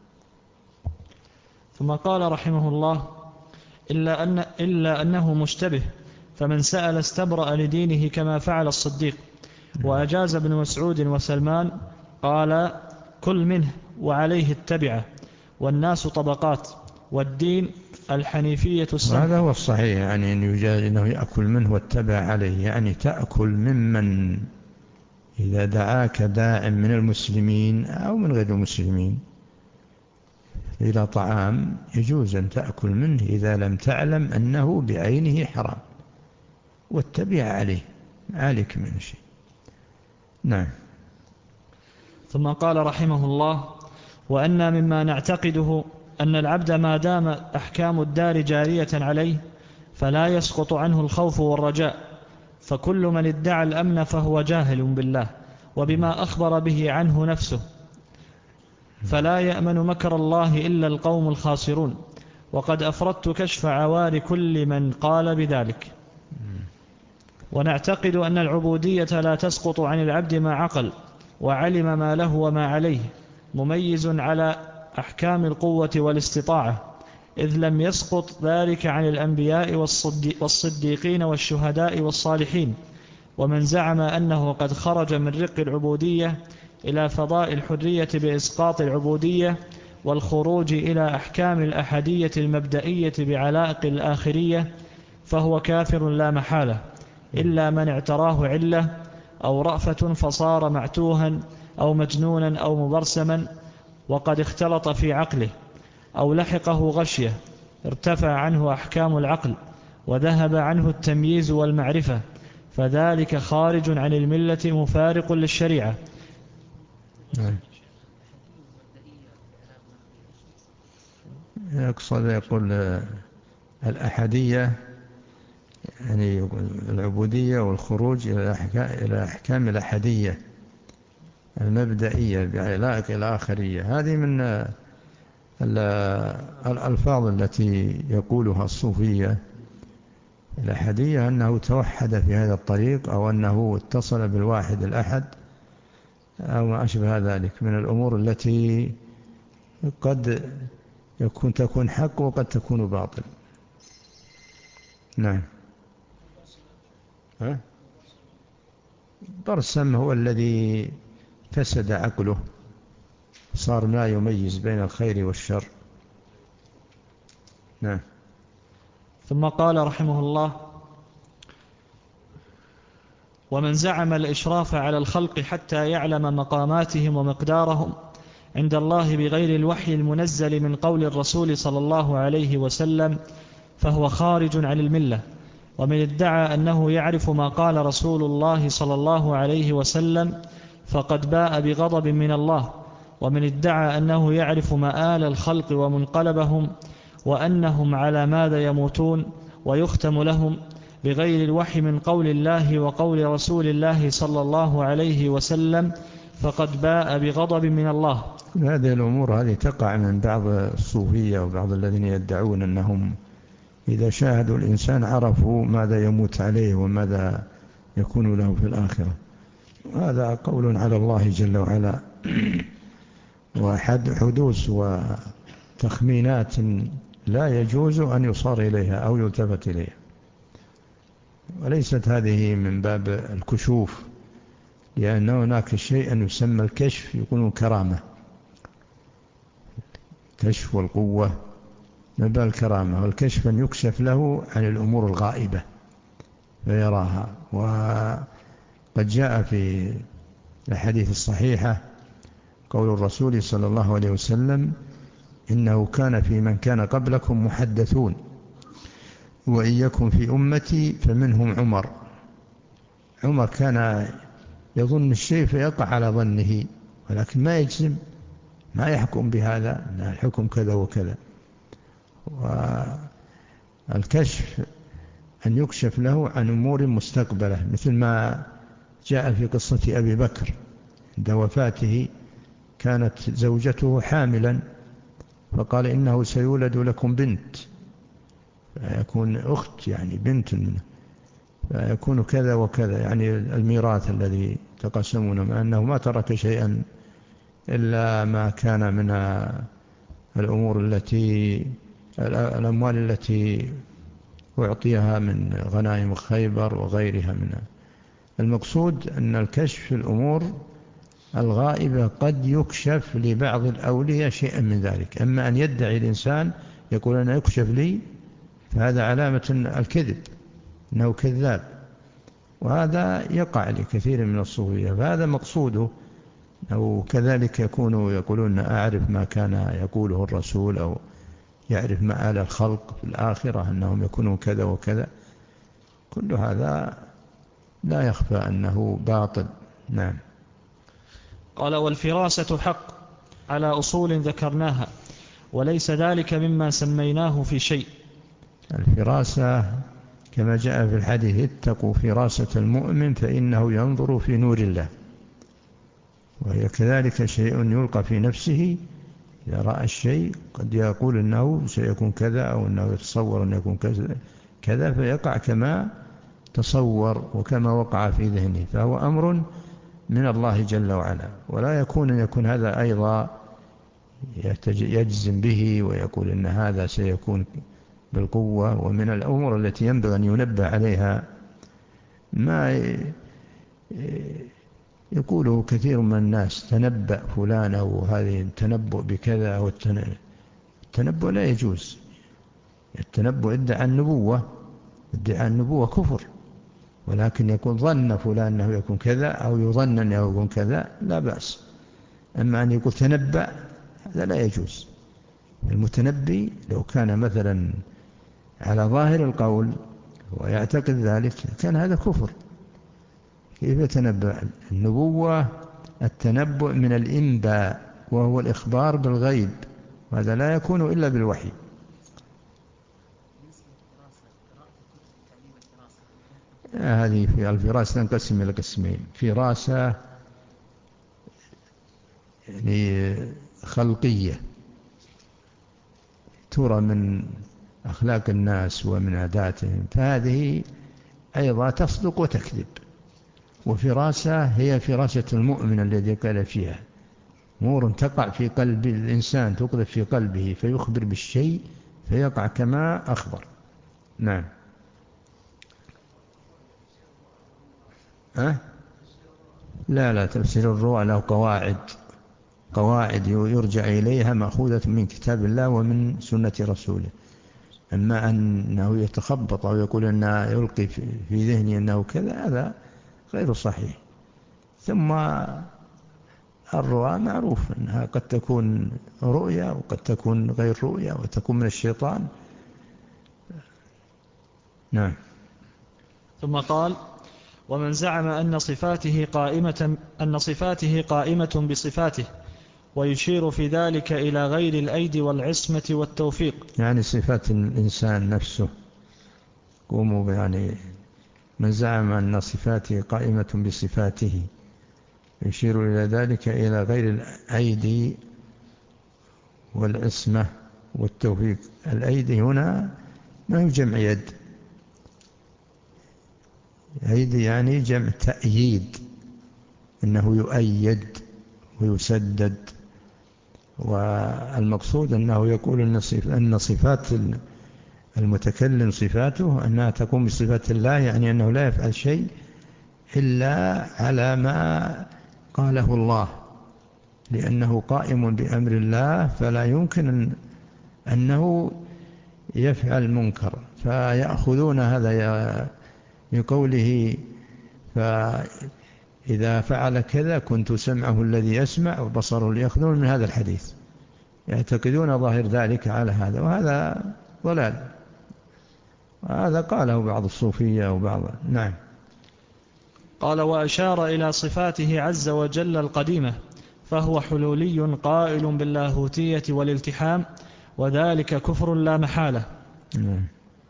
ثم قال رحمه الله إلا, أن إلا أنه مشتبه، فمن سأل استبرأ لدينه كما فعل الصديق. وأجاز ابن مسعود وسلمان قال كل منه وعليه التبعة، والناس طبقات، والدين الحنيفية السمح. هذا هو الصحيح، يعني أن يجاز أنه يأكل منه واتبع عليه، يعني تأكل ممن إذا دعاك داع من المسلمين أو من غير المسلمين إلى طعام يجوز أن تأكل منه إذا لم تعلم أنه بعينه حرام، واتبع عليه عليك من شيء. نعم. ثم قال رحمه الله وأن مما نعتقده أن العبد ما دام أحكام الدار جارية عليه فلا يسقط عنه الخوف والرجاء، فكل من ادعى الأمن فهو جاهل بالله وبما أخبر به عنه نفسه، فلا يأمن مكر الله إلا القوم الخاسرون. وقد أفردت كشف عوار كل من قال بذلك. ونعتقد أن العبودية لا تسقط عن العبد ما عقل وعلم ما له وما عليه، مميز على أحكام القوة والاستطاعة، إذ لم يسقط ذلك عن الأنبياء والصديقين والشهداء والصالحين. ومن زعم أنه قد خرج من رق العبودية إلى فضاء الحرية بإسقاط العبودية والخروج إلى أحكام الأحدية المبدئية بعلائق الآخرية فهو كافر لا محالة، إلا من اعتراه علة أو رأفة فصار معتوها أو مجنونا أو مبرسما وقد اختلط في عقله، أو لحقه غشية ارتفع عنه أحكام العقل وذهب عنه التمييز والمعرفة، فذلك خارج عن الملة مفارق للشريعة. يقصد يقول الأحدية يعني العبودية والخروج إلى أحكام الأحدية المبدئية بعلائق الآخرية. هذه من الألفاظ التي يقولها الصوفية. الأحدية أنه توحد في هذا الطريق، أو أنه اتصل بالواحد الأحد، أو ما أشبه ذلك من الأمور التي قد يكون تكون حق وقد تكون باطل. نعم. ها؟ برسم هو الذي فسد عقله، صار لا يميز بين الخير والشر. نعم. ثم قال رحمه الله: ومن زعم الإشراف على الخلق حتى يعلم مقاماتهم ومقدارهم عند الله بغير الوحي المنزل من قول الرسول صلى الله عليه وسلم فهو خارج عن الملة. ومن ادعى أنه يعرف ما قال رسول الله صلى الله عليه وسلم فقد باء بغضب من الله. ومن ادعى أنه يعرف مآل الخلق ومنقلبهم وأنهم على ماذا يموتون ويختم لهم بغير الوحي من قول الله وقول رسول الله صلى الله عليه وسلم فقد باء بغضب من الله. هذه الأمور هذه تقع من بعض الصوفية وبعض الذين يدعون أنهم إذا شاهدوا الإنسان عرفوا ماذا يموت عليه وماذا يكون له في الآخرة. هذا قول على الله جل وعلا، وحد حدوث وتخمينات لا يجوز أن يصار إليها أو يلتفت إليها، وليست هذه من باب الكشوف، لأن هناك شيء يسمى الكشف يكون كرامة، كشف والقوة من باب الكرامة، والكشف أن يكشف له عن الأمور الغائبة فيراها. وقد جاء في الحديث الصحيحة قول الرسول صلى الله عليه وسلم: إنه كان في من كان قبلكم محدثون، وإن يكن في أمتي فمنهم عمر. عمر كان يظن الشيء فيقع على ظنه، ولكن ما يجزم، ما يحكم بهذا، الحكم كذا وكذا. والكشف أن يكشف له عن أمور مستقبلة، مثل ما جاء في قصة أبي بكر عند وفاته، كانت زوجته حاملا فقال: إنه سيولد لكم بنت، فيكون أخت يعني بنت منه، فيكون كذا وكذا، يعني الميراث الذي تقسمون، مع أنه ما ترك شيئا إلا ما كان من الأمور التي الأموال التي أعطيها من غنائم خيبر وغيرها منها. المقصود أن الكشف في الأمور الغائبة قد يكشف لبعض الأولياء شيئا من ذلك. أما أن يدعي الإنسان يقول أنا يكشف لي، فهذا علامة الكذب، أنه كذاب، وهذا يقع لكثير من الصوفية، فهذا مقصوده. أو كذلك يكونوا يقولون أعرف ما كان يقوله الرسول، أو يعرف مآل الخلق في الآخرة أنهم يكونون كذا وكذا. كل هذا لا يخفى أنه باطل. نعم. قال: والفراسة حق على أصول ذكرناها، وليس ذلك مما سميناه في شيء. الفراسة كما جاء في الحديث: اتقوا فراسة المؤمن فإنه ينظر في نور الله. وهي كذلك شيء يلقى في نفسه، إذا رأى الشيء قد يقول أنه سيكون كذا، أو أنه يتصور أن يكون كذا، فيقع كما تصور وكما وقع في ذهنه، فهو أمر من الله جل وعلا. ولا يكون أن يكون هذا أيضا يجزم به ويقول إن هذا سيكون بالقوة. ومن الأمور التي ينبغي أن ينبه عليها ما يقوله كثير من الناس: تنبأ فلان، أو هذه التنبؤ بكذا، أو التنبؤ لا يجوز. التنبؤ ادعى النبوة، ادعى النبوة كفر، ولكن يكون ظن فلان أنه يكون كذا أو يظن أنه يكون كذا لا بأس. أما أن يقول تنبأ هذا لا يجوز. المتنبي لو كان مثلا على ظاهر القول ويعتقد ذلك كان هذا كفر. كيف يتنبأ؟ النبوة التنبؤ من الإنباء، وهو الإخبار بالغيب، وهذا لا يكون إلا بالوحي. هذه في الفراسة تنقسم إلى قسمين: فراسة يعني خلقية ترى من أخلاق الناس ومن عاداتهم، فهذه أيضا تصدق وتكذب. وفراسة هي فراسة المؤمن الذي قال فيها أمور تقع في قلب الإنسان، تقذف في قلبه فيخبر بالشيء فيقع كما أخبر. نعم. أه؟ لا لا، تفسير الرؤى له قواعد، قواعد يرجع إليها مأخوذة من كتاب الله ومن سنة رسوله. أما أنه يتخبط أو يقول أنه يلقي في ذهني أنه كذا، هذا غير صحيح. ثم الرؤى معروف أنها قد تكون رؤيا وقد تكون غير رؤيا وتكون من الشيطان. نعم. ثم قال: ومن زعم أن صفاته قائمة أن صفاته قائمة بصفاته، ويشير في ذلك إلى غير الأيدي والعصمة والتوفيق، يعني صفات الإنسان نفسه. قوموا يعني من زعم أن صفاته قائمة بصفاته يشير إلى ذلك إلى غير الأيدي والعصمة والتوفيق. الأيدي هنا ما هو جمع يد، أيدي يعني جمع تأييد، إنه يؤيد ويسدد. والمقصود أنه يقول أن صفات المتكلم صفاته أنها تقوم بصفات الله، يعني أنه لا يفعل شيء إلا على ما قاله الله، لأنه قائم بأمر الله، فلا يمكن أن أنه يفعل منكر. فيأخذون هذا بقوله: فإذا فعل كذا كنت سمعه الذي يسمع وبصره الذي يأخذون من هذا الحديث، يعتقدون ظاهر ذلك على هذا، وهذا ضلال. هذا قاله بعض الصوفية وبعض. نعم. قال: وأشار إلى صفاته عز وجل القديمة، فهو حلولي قائل باللاهوتية والالتحام، وذلك كفر لا محالة. نعم.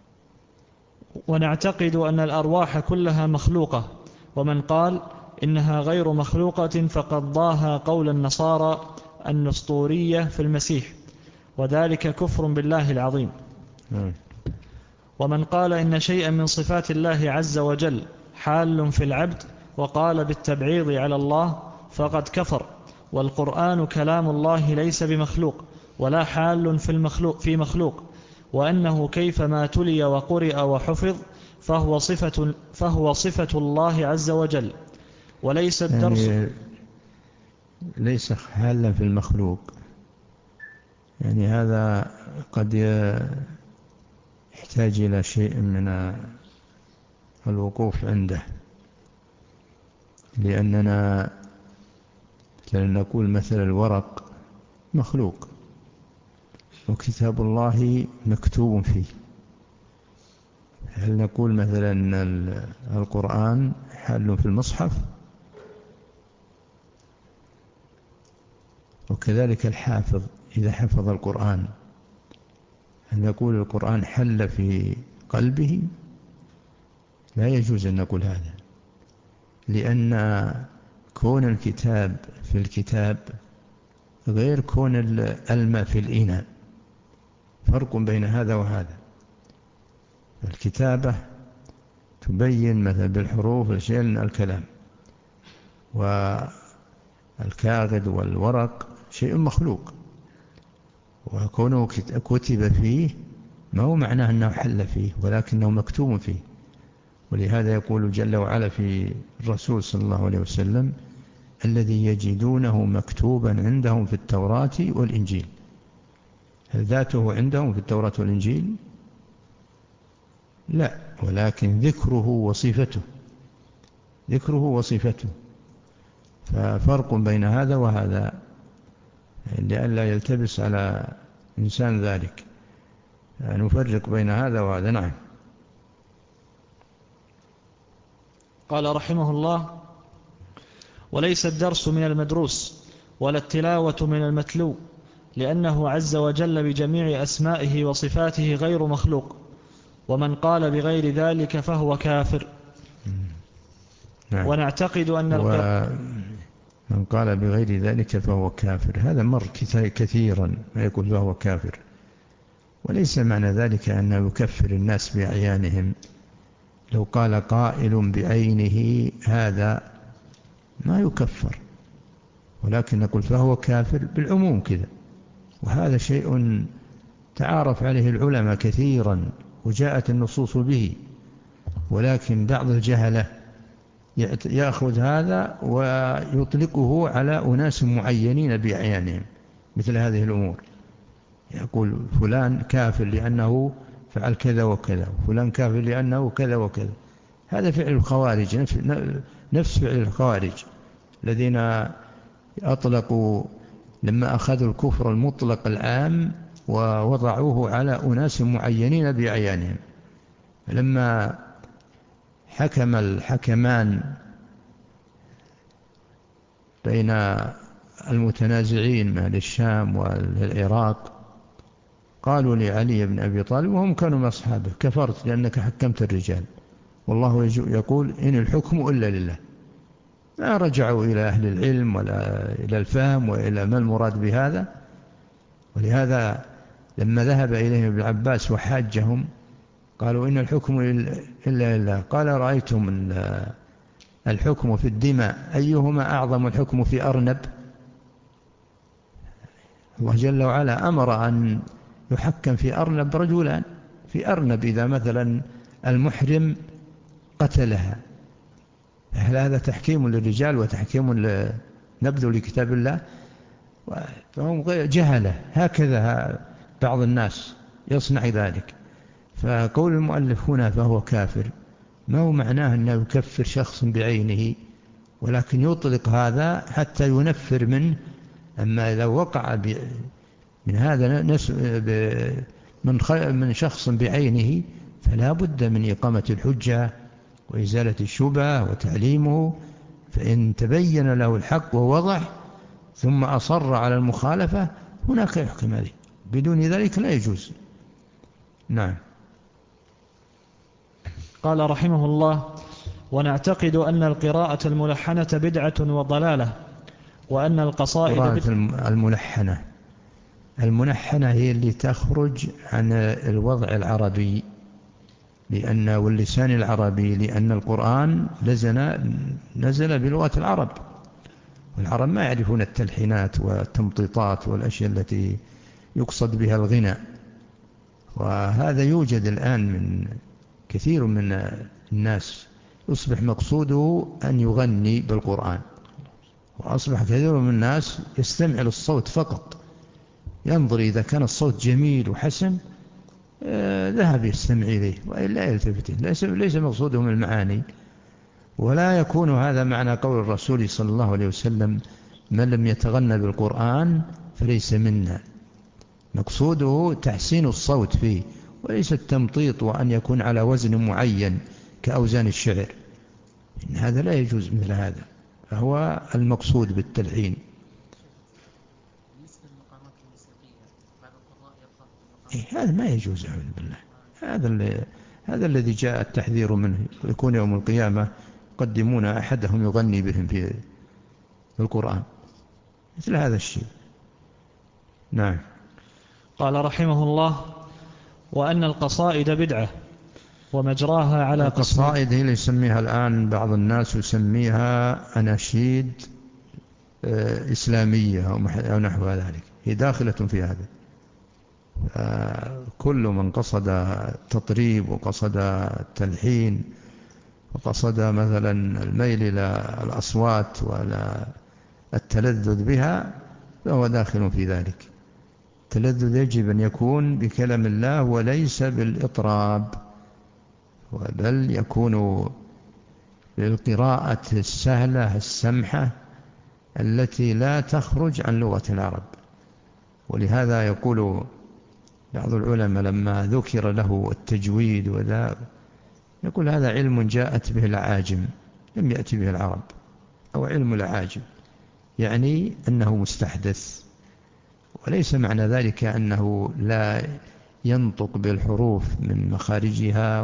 ونعتقد أن الأرواح كلها مخلوقة، ومن قال إنها غير مخلوقة فقد ضاها قول النصارى النسطورية في المسيح، وذلك كفر بالله العظيم. نعم. ومن قال إن شيئا من صفات الله عز وجل حال في العبد وقال بالتبعيض على الله فقد كفر. والقرآن كلام الله ليس بمخلوق ولا حال في المخلوق في مخلوق، وأنه كيفما تلي وقرئ وحفظ فهو صفة, فهو صفة الله عز وجل، وليس الدرس يعني ليس حالا في المخلوق. يعني هذا قد يحتاج إلى شيء من الوقوف عنده، لأننا مثلا نقول مثل الورق مخلوق وكتاب الله مكتوب فيه. هل نقول مثلا أن القرآن حال في المصحف؟ وكذلك الحافظ إذا حفظ القرآن، هل نقول القرآن حل في قلبه؟ لا يجوز أن نقول هذا، لأن كون الكتاب في الكتاب غير كون الماء في الإناء، فرق بين هذا وهذا. الكتابة تبين مثلا بالحروف الشيء من الكلام، والكاغد والورق شيء مخلوق، وكونه كتب فيه ما هو معناه أنه حل فيه، ولكنه مكتوب فيه. ولهذا يقول جل وعلا في الرسول صلى الله عليه وسلم: الذي يجدونه مكتوبا عندهم في التوراة والإنجيل. هل ذاته عندهم في التوراة والإنجيل؟ لا، ولكن ذكره وصفته، ذكره وصفته. ففرق بين هذا وهذا لئلا يلتبس على إنسان ذلك، نفرق بين هذا وهذا. نعم. قال رحمه الله: وليس الدرس من المدروس ولا التلاوة من المتلو، لأنه عز وجل بجميع أسمائه وصفاته غير مخلوق، ومن قال بغير ذلك فهو كافر. نعم. ونعتقد أن القرآن من قال بغير ذلك فهو كافر، هذا مر كثيرا ما يقول فهو كافر، وليس معنى ذلك أنه يكفر الناس بأعيانهم. لو قال قائل بعينه هذا ما يكفر، ولكن نقول فهو كافر بالعموم كذا. وهذا شيء تعارف عليه العلماء كثيرا وجاءت النصوص به، ولكن بعض الجهلة يأخذ هذا ويطلقه على أناس معينين بأعيانهم مثل هذه الأمور. يقول فلان كافر لأنه فعل كذا وكذا، فلان كافر لأنه كذا وكذا. هذا فعل الخوارج، نفس فعل الخوارج الذين أطلقوا لما أخذوا الكفر المطلق العام ووضعوه على أناس معينين بأعيانهم. لما حكم الحكمان بين المتنازعين من أهل الشام والعراق قالوا لعلي بن أبي طالب وهم كانوا من أصحابه: كفرت لأنك حكمت الرجال، والله يقول إن الحكم إلا لله. ما رجعوا إلى أهل العلم ولا إلى الفهم وإلى ما المراد بهذا. ولهذا لما ذهب إليهم ابن عباس وحاجهم قالوا إن الحكم إلا لله، قال: رأيتم الحكم في الدماء أيهما أعظم الحكم في أرنب؟ الله جل وعلا أمر أن يحكم في أرنب رجلان، في أرنب إذا مثلا المحرم قتلها، هل هذا تحكيم للرجال وتحكيم نبذ لكتاب الله؟ فهم جهلة، هكذا بعض الناس يصنع ذلك. فقول المؤلف هنا فهو كافر ما هو معناه أنه يكفر شخص بعينه، ولكن يطلق هذا حتى ينفر منه. أما لو وقع من هذا من شخص بعينه فلا بد من إقامة الحجة وإزالة الشبهة وتعليمه، فإن تبين له الحق ووضح ثم أصر على المخالفة هناك يحكم عليه، بدون ذلك لا يجوز. نعم. قال رحمه الله: ونعتقد أن القراءة الملحنة بدعة وضلالة، وأن القصائد القراءة الملحنة الملحنة هي اللي تخرج عن الوضع العربي لأن واللسان العربي، لأن القرآن نزل نزل بلغة العرب، والعرب ما يعرفون التلحينات والتمطيطات والأشياء التي يقصد بها الغنى. وهذا يوجد الآن من كثير من الناس يصبح مقصوده أن يغني بالقرآن، وأصبح كثير من الناس يستمع للصوت فقط، ينظر إذا كان الصوت جميل وحسن ذهب يستمع إليه وإلا يلتفت، ليس, ليس مقصودهم المعاني. ولا يكون هذا معنى قول الرسول صلى الله عليه وسلم: من لم يتغنى بالقرآن فليس منا. مقصوده تحسين الصوت فيه وليس التمطيط وأن يكون على وزن معين كأوزان الشعر، إن هذا لا يجوز مثل هذا، فهو المقصود بالتلحين. إيه هذا ما يجوز أعوذ بالله. هذا اللي هذا الذي جاء التحذير منه، يكون يوم القيامة يقدمون أحدهم يغني بهم في القرآن، مثل هذا الشيء. نعم. قال رحمه الله: وأن القصائد بدعة، ومجراها على قسمين. القصائد هي اللي يسميها الآن بعض الناس يسميها أناشيد إسلامية أو نحو ذلك، هي داخلة في هذا. كل من قصد التطريب وقصد التلحين وقصد مثلا الميل إلى الأصوات ولا التلذذ بها فهو داخل في ذلك. التلذذ يجب أن يكون بكلام الله وليس بالإطراب، بل يكون بالقراءة السهلة السمحة التي لا تخرج عن لغة العرب. ولهذا يقول بعض العلماء لما ذكر له التجويد وذا يقول هذا علم جاءت به العاجم لم يأتي به العرب، أو علم العاجم، يعني أنه مستحدث. وليس معنى ذلك أنه لا ينطق بالحروف من مخارجها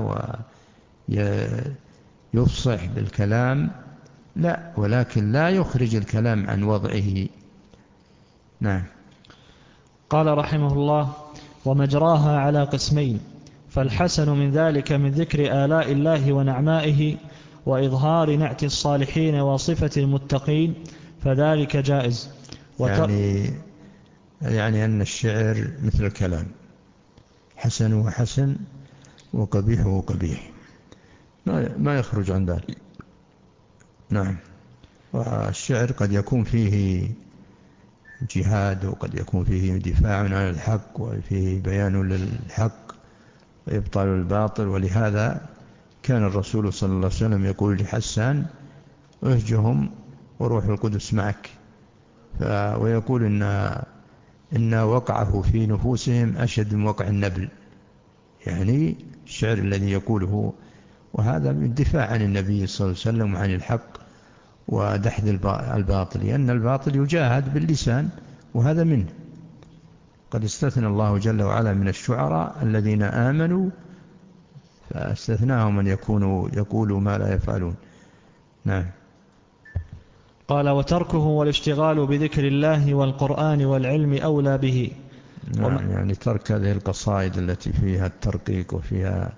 ويفصح بالكلام، لا، ولكن لا يخرج الكلام عن وضعه. نعم. قال رحمه الله: ومجراها على قسمين، فالحسن من ذلك من ذكر آلاء الله ونعمائه وإظهار نعت الصالحين وصفة المتقين فذلك جائز. يعني, يعني أن الشعر مثل الكلام، حسنه حسن وقبيحه قبيح، ما يخرج عن ذلك. نعم. والشعر قد يكون فيه جهاد، وقد يكون فيه دفاع عن الحق، وفيه بيان للحق وإبطال الباطل. ولهذا كان الرسول صلى الله عليه وسلم يقول لحسان: اهجهم وروح القدس معك. ويقول إن, إن وقعه في نفوسهم أشد من وقع النبل، يعني الشعر الذي يقوله، وهذا من الدفاع عن النبي صلى الله عليه وسلم وعن الحق ودحذ الباطل، لأن الباطل يجاهد باللسان وهذا منه. قد استثنى الله جل وعلا من الشعراء الذين آمنوا فاستثناهم أن يكونوا يقولوا ما لا يفعلون. نعم. قال: وتركه والاشتغال بذكر الله والقرآن والعلم أولى به. نعم، يعني ترك هذه القصائد التي فيها الترقيق وفيها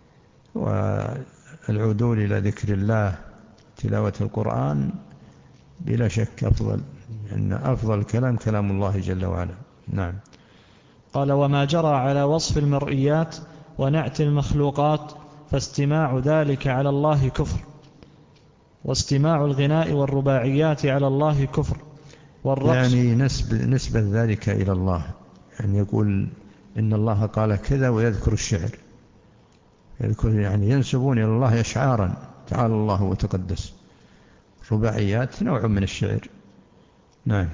والعدول إلى ذكر الله، تلاوة القرآن بلا شك أفضل، إن أفضل الكلام كلام الله جل وعلا. نعم. قال: وما جرى على وصف المرئيات ونعت المخلوقات فاستماع ذلك على الله كفر، واستماع الغناء والرباعيات على الله كفر، والرقص يعني نسب نسبة ذلك إلى الله، يعني يقول إن الله قال كذا ويذكر الشعر، يذكر يعني ينسبون إلى الله أشعارا تعالى الله وتقدس. رباعيات نوع من الشعر. نعم.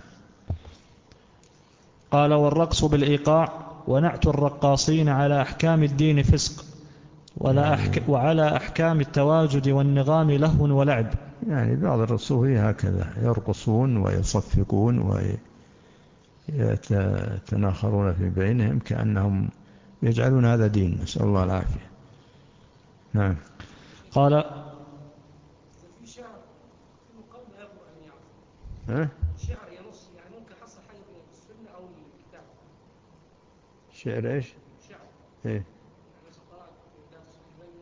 قال: والرقص بالإيقاع ونعت الرقاصين على أحكام الدين فسق، ولا أحك... وعلى أحكام التواجد والنغام لهو ولعب. يعني بعض الرسول هكذا يرقصون ويصفقون ويتناخرون في بينهم كأنهم يجعلون هذا دين، نسأل الله العافية. نعم. قال: ها؟ شعر ينص، يعني ممكن حصل حاجة في السنة أو الكتاب. شعر إيش؟ شعر. إيه. يعني سقراء لا تصحبن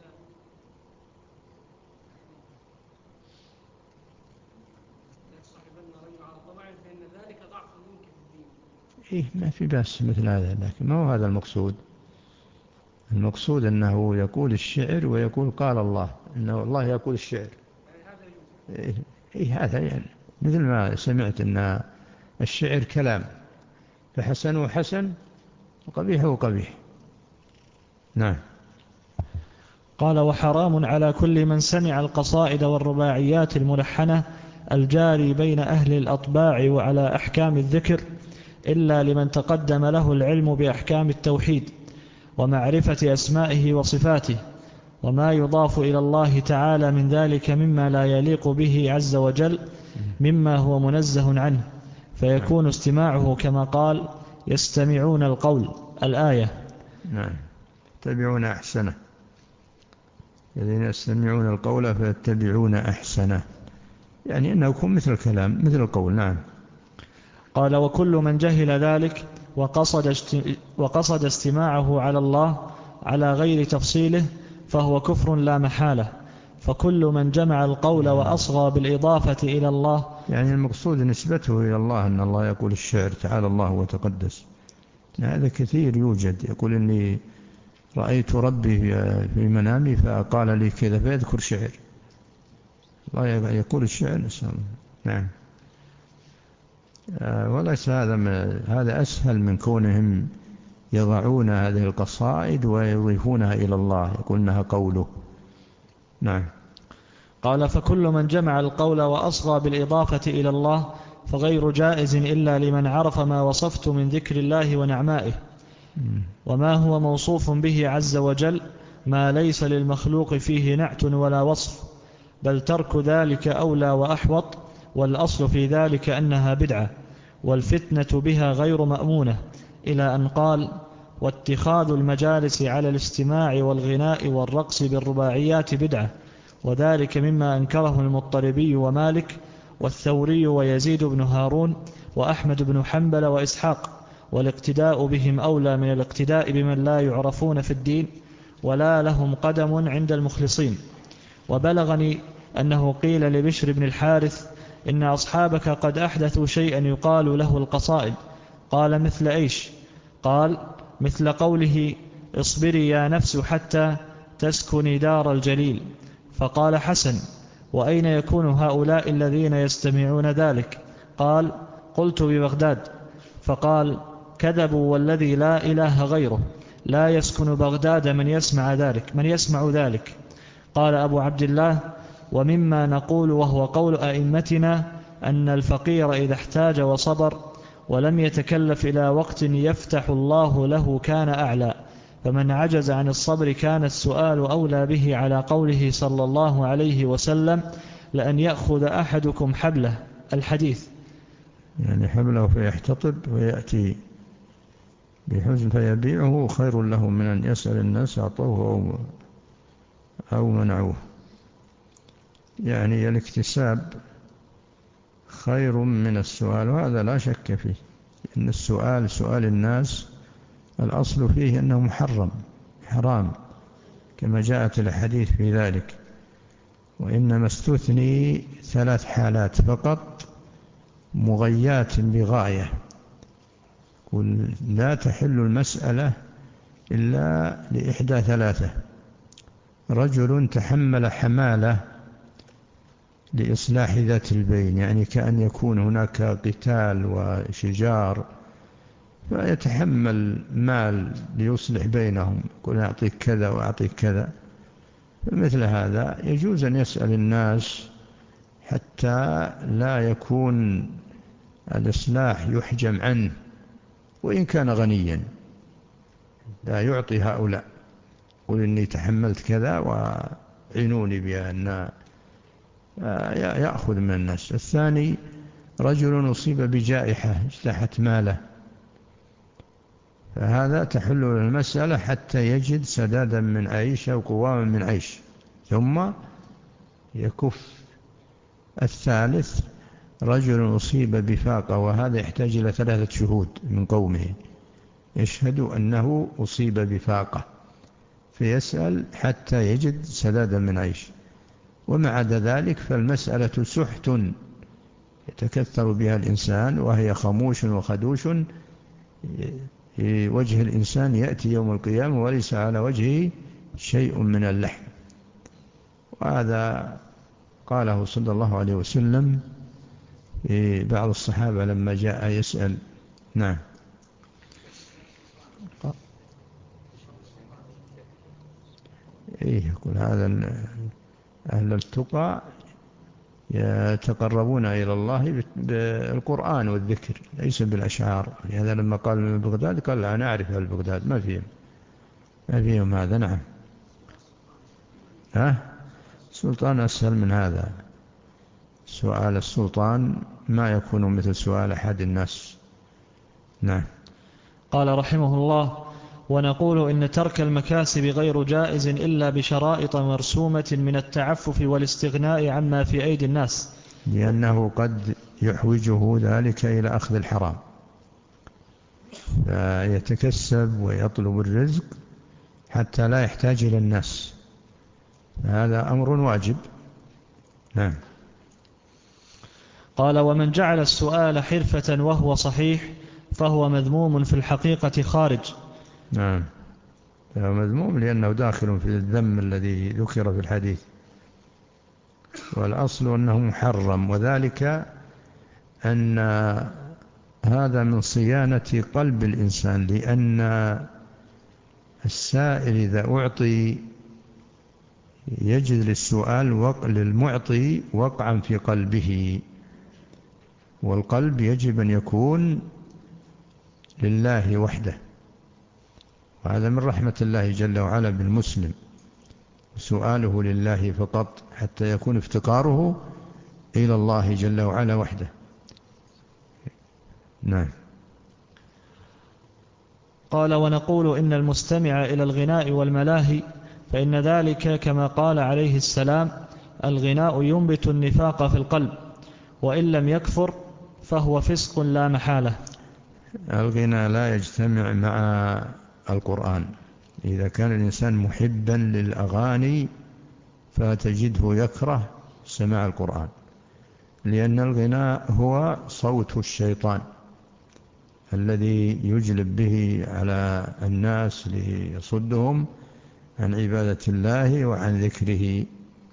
لا تصحبن رجل على طمع فإن ذلك ضعف منك في الدين. إيه، ما في بأس مثل هذا، لكن ما هو هذا المقصود. المقصود أنه يقول الشعر ويقول قال الله، إنه الله يقول الشعر. يعني هذا يجوز. إيه, إيه هذا يعني مثل ما سمعت أن الشعر كلام، فحسنه حسن وقبيحه قبيح. نعم. قال: وحرام على كل من سمع القصائد والرباعيات الملحنة الجاري بين أهل الأطباع وعلى أحكام الذكر إلا لمن تقدم له العلم بأحكام التوحيد ومعرفة أسمائه وصفاته وما يضاف إلى الله تعالى من ذلك مما لا يليق به عز وجل مما هو منزه عنه، فيكون استماعه كما قال: يستمعون القول الآية. نعم. يتبعون أحسنه، الذين يستمعون القول فيتبعون أحسنه، يعني أنه يكون مثل الكلام مثل القول. نعم. قال: وكل من جهل ذلك وقصد, وقصد استماعه على الله على غير تفصيله فهو كفر لا محالة. فكل من جمع القول وأصغى بالإضافة إلى الله، يعني المقصود نسبته إلى الله، أن الله يقول الشعر تعالى الله وتقدس، هذا كثير يوجد، يقول إني رأيت ربي في منامي فقال لي كذا، فيذكر شعر، الله يقول الشعر نسأل. نعم. وليس هذا هذا أسهل من كونهم يضعون هذه القصائد ويضيفونها إلى الله، يقولونها قوله. نعم. قال: فكل من جمع القول وأصغى بالإضافة إلى الله فغير جائز إلا لمن عرف ما وصفت من ذكر الله ونعمائه، وما هو موصوف به عز وجل ما ليس للمخلوق فيه نعت ولا وصف، بل ترك ذلك أولى وأحوط، والأصل في ذلك أنها بدعة، والفتنة بها غير مأمونة، إلى أن قال: واتخاذ المجالس على الاستماع والغناء والرقص بالرباعيات بدعة، وذلك مما أنكره المضطربي ومالك والثوري ويزيد بن هارون وأحمد بن حنبل وإسحاق، والاقتداء بهم أولى من الاقتداء بمن لا يعرفون في الدين ولا لهم قدم عند المخلصين. وبلغني أنه قيل لبشر بن الحارث: إن أصحابك قد أحدثوا شيئا يقال له القصائد. قال: مثل إيش؟ قال: مثل قوله: اصبري يا نفس حتى تسكني دار الجليل. فقال: حسن، وأين يكون هؤلاء الذين يستمعون ذلك؟ قال: قلت: ببغداد. فقال: كذبوا والذي لا إله غيره، لا يسكن بغداد من يسمع ذلك من يسمع ذلك. قال أبو عبد الله: ومما نقول وهو قول أئمتنا أن الفقير إذا احتاج وصبر ولم يتكلف إلى وقت يفتح الله له كان أعلى، فمن عجز عن الصبر كان السؤال أولى به، على قوله صلى الله عليه وسلم: لأن يأخذ أحدكم حبله، الحديث. يعني حبله فيحتطب ويأتي بحزن فيبيعه خير له من أن يسأل الناس أعطوه أو, أو منعوه. يعني الاكتساب خير من السؤال، وهذا لا شك فيه، إن السؤال سؤال الناس الأصل فيه أنه محرم حرام، كما جاءت الحديث في ذلك. وإنما استثني ثلاث حالات فقط مغيات بغاية، قل لا تحل المسألة إلا لإحدى ثلاثة: رجل تحمل حمالة لإصلاح ذات البين، يعني كأن يكون هناك قتال وشجار فيتحمل مال ليصلح بينهم، يقول أعطيك كذا وأعطيك كذا، فمثل هذا يجوز أن يسأل الناس حتى لا يكون الإصلاح يحجم عنه، وإن كان غنيا لا يعطي هؤلاء، قل إني تحملت كذا وعينوني بأن يأخذ من الناس. الثاني: رجل أصيب بجائحة اجتاحت ماله، فهذا تحل المسألة حتى يجد سدادا من عيش أو قواما من عيش ثم يكف. الثالث: رجل أصيب بفاقة، وهذا يحتاج إلى ثلاثة شهود من قومه يشهدوا أنه أصيب بفاقة، فيسأل حتى يجد سدادا من عيش. وما عدا ذلك فالمسألة سحت يتكثر بها الإنسان، وهي خموش وخدوش وجه الإنسان يأتي يوم القيامة وليس على وجهه شيء من اللحم. وهذا قاله صلى الله عليه وسلم بعض الصحابة لما جاء يسأل. نعم. إيه يقول هذا أهل التقى يتقربون إلى الله بالقرآن والذكر ليس بالأشعار. هذا لما قال من بغداد قال لا، أنا أعرف أهل بغداد ما فيهم ما فيهم هذا. نعم. ها سلطان أسهل من هذا، سؤال السلطان ما يكون مثل سؤال أحد الناس. نعم. قال رحمه الله: ونقول إن ترك المكاسب غير جائز إلا بشرائط مرسومة من التعفف والاستغناء عما في أيدي الناس، لأنه قد يحوجه ذلك إلى أخذ الحرام، فيتكسب ويطلب الرزق حتى لا يحتاج إلى الناس، هذا أمر واجب. نعم. قال: ومن جعل السؤال حرفة وهو صحيح فهو مذموم في الحقيقة خارج. نعم، فهو مذموم لأنه داخل في الذم الذي ذكر في الحديث، والأصل أنه محرم، وذلك أن هذا من صيانة قلب الإنسان، لأن السائل إذا أعطي يجد للسؤال للمعطي وقعا في قلبه، والقلب يجب أن يكون لله وحده، وهذا من رحمة الله جل وعلا بالمسلم، سؤاله لله فقط حتى يكون افتقاره إلى الله جل وعلا وحده. نعم. قال: ونقول إن المستمع إلى الغناء والملاهي فإن ذلك كما قال عليه السلام: الغناء ينبت النفاق في القلب، وإن لم يكفر فهو فسق لا محالة. الغناء لا يجتمع مع القرآن. إذا كان الإنسان محبا للأغاني فتجده يكره سماع القرآن، لأن الغناء هو صوت الشيطان الذي يجلب به على الناس ليصدهم عن عبادة الله وعن ذكره،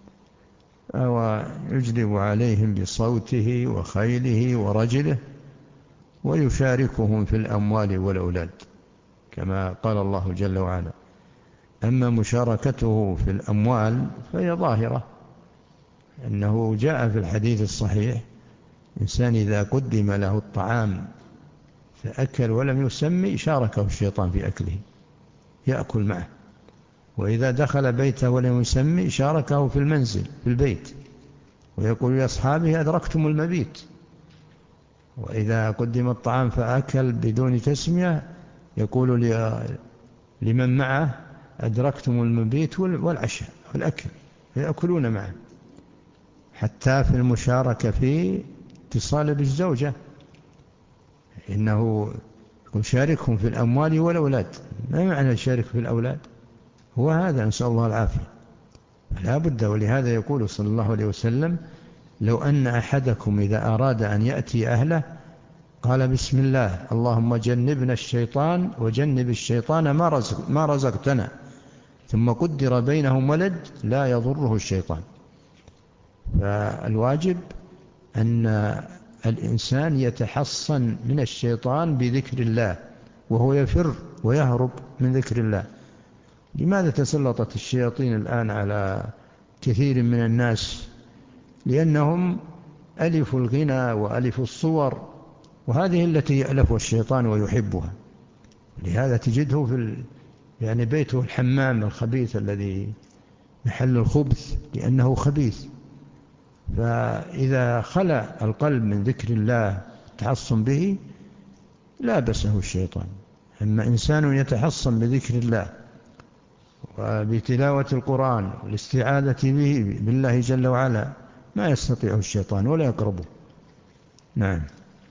ويجلب عليهم بصوته وخيله ورجله، ويشاركهم في الأموال والأولاد كما قال الله جل وعلا. أما مشاركته في الأموال فهي ظاهرة، أنه جاء في الحديث الصحيح: إنسان إذا قدم له الطعام فأكل ولم يسمي شاركه الشيطان في أكله، يأكل معه. وإذا دخل بيته ولم يسمي شاركه في المنزل في البيت، ويقول لأصحابه: أدركتم المبيت. وإذا قدم الطعام فأكل بدون تسمية يقول لمن معه: أدركتم المبيت والعشاء والأكل، يأكلون معه. حتى في المشاركة في اتصال بالزوجة، إنه يشاركهم في الأموال والأولاد. ما معنى يشارك في الأولاد؟ هو هذا، نسأل الله العافية. لا بد. ولهذا يقول صلى الله عليه وسلم: لو أن أحدكم إذا أراد أن يأتي أهله قال: بسم الله، اللهم جنبنا الشيطان وجنب الشيطان ما, رزق ما رزقتنا، ثم قدر بينهم ولد، لا يضره الشيطان. فالواجب أن الإنسان يتحصن من الشيطان بذكر الله، وهو يفر ويهرب من ذكر الله. لماذا تسلطت الشياطين الآن على كثير من الناس؟ لأنهم ألفوا الغنى وألفوا الصور، وهذه التي يألفها الشيطان ويحبها. لهذا تجده في ال... يعني بيته الحمام الخبيث الذي محل الخبث، لأنه خبيث. فإذا خلى القلب من ذكر الله تحصن به لا بسه الشيطان. أما إنسان يتحصن بذكر الله وبتلاوة القرآن والاستعاذة به بالله جل وعلا ما يستطيع الشيطان ولا يقربه. نعم.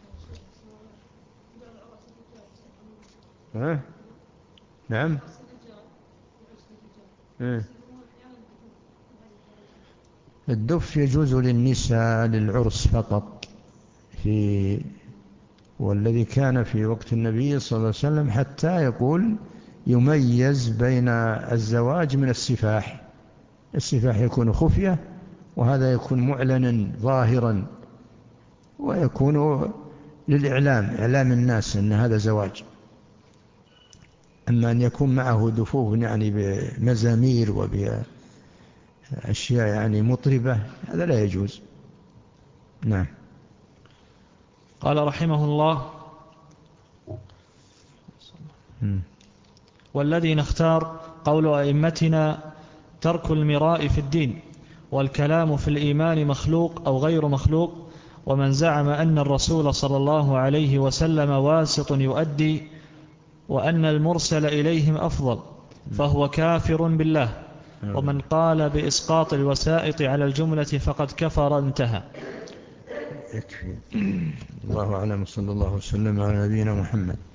ها؟ نعم. ها؟ الدف يجوز للنساء للعرس فقط، في والذي كان في وقت النبي صلى الله عليه وسلم حتى يقول يميز بين الزواج من السفاح. السفاح يكون خفية، وهذا يكون معلنا ظاهرا، ويكون للإعلام، إعلام الناس أن هذا زواج. أما أن يكون معه دفوف يعني بمزامير وبأشياء يعني مطربة، هذا لا يجوز. نعم. قال رحمه الله: والذي نختار قول أئمتنا ترك المراء في الدين، والكلام في الإيمان مخلوق أو غير مخلوق. ومن زعم أن الرسول صلى الله عليه وسلم واسط يؤدي، وأن المرسل إليهم أفضل، فهو كافر بالله. ومن قال بإسقاط الوسائط على الجملة فقد كفر. انتهى. يكفي. الله أعلم. صلى الله وسلم على نبينا محمد.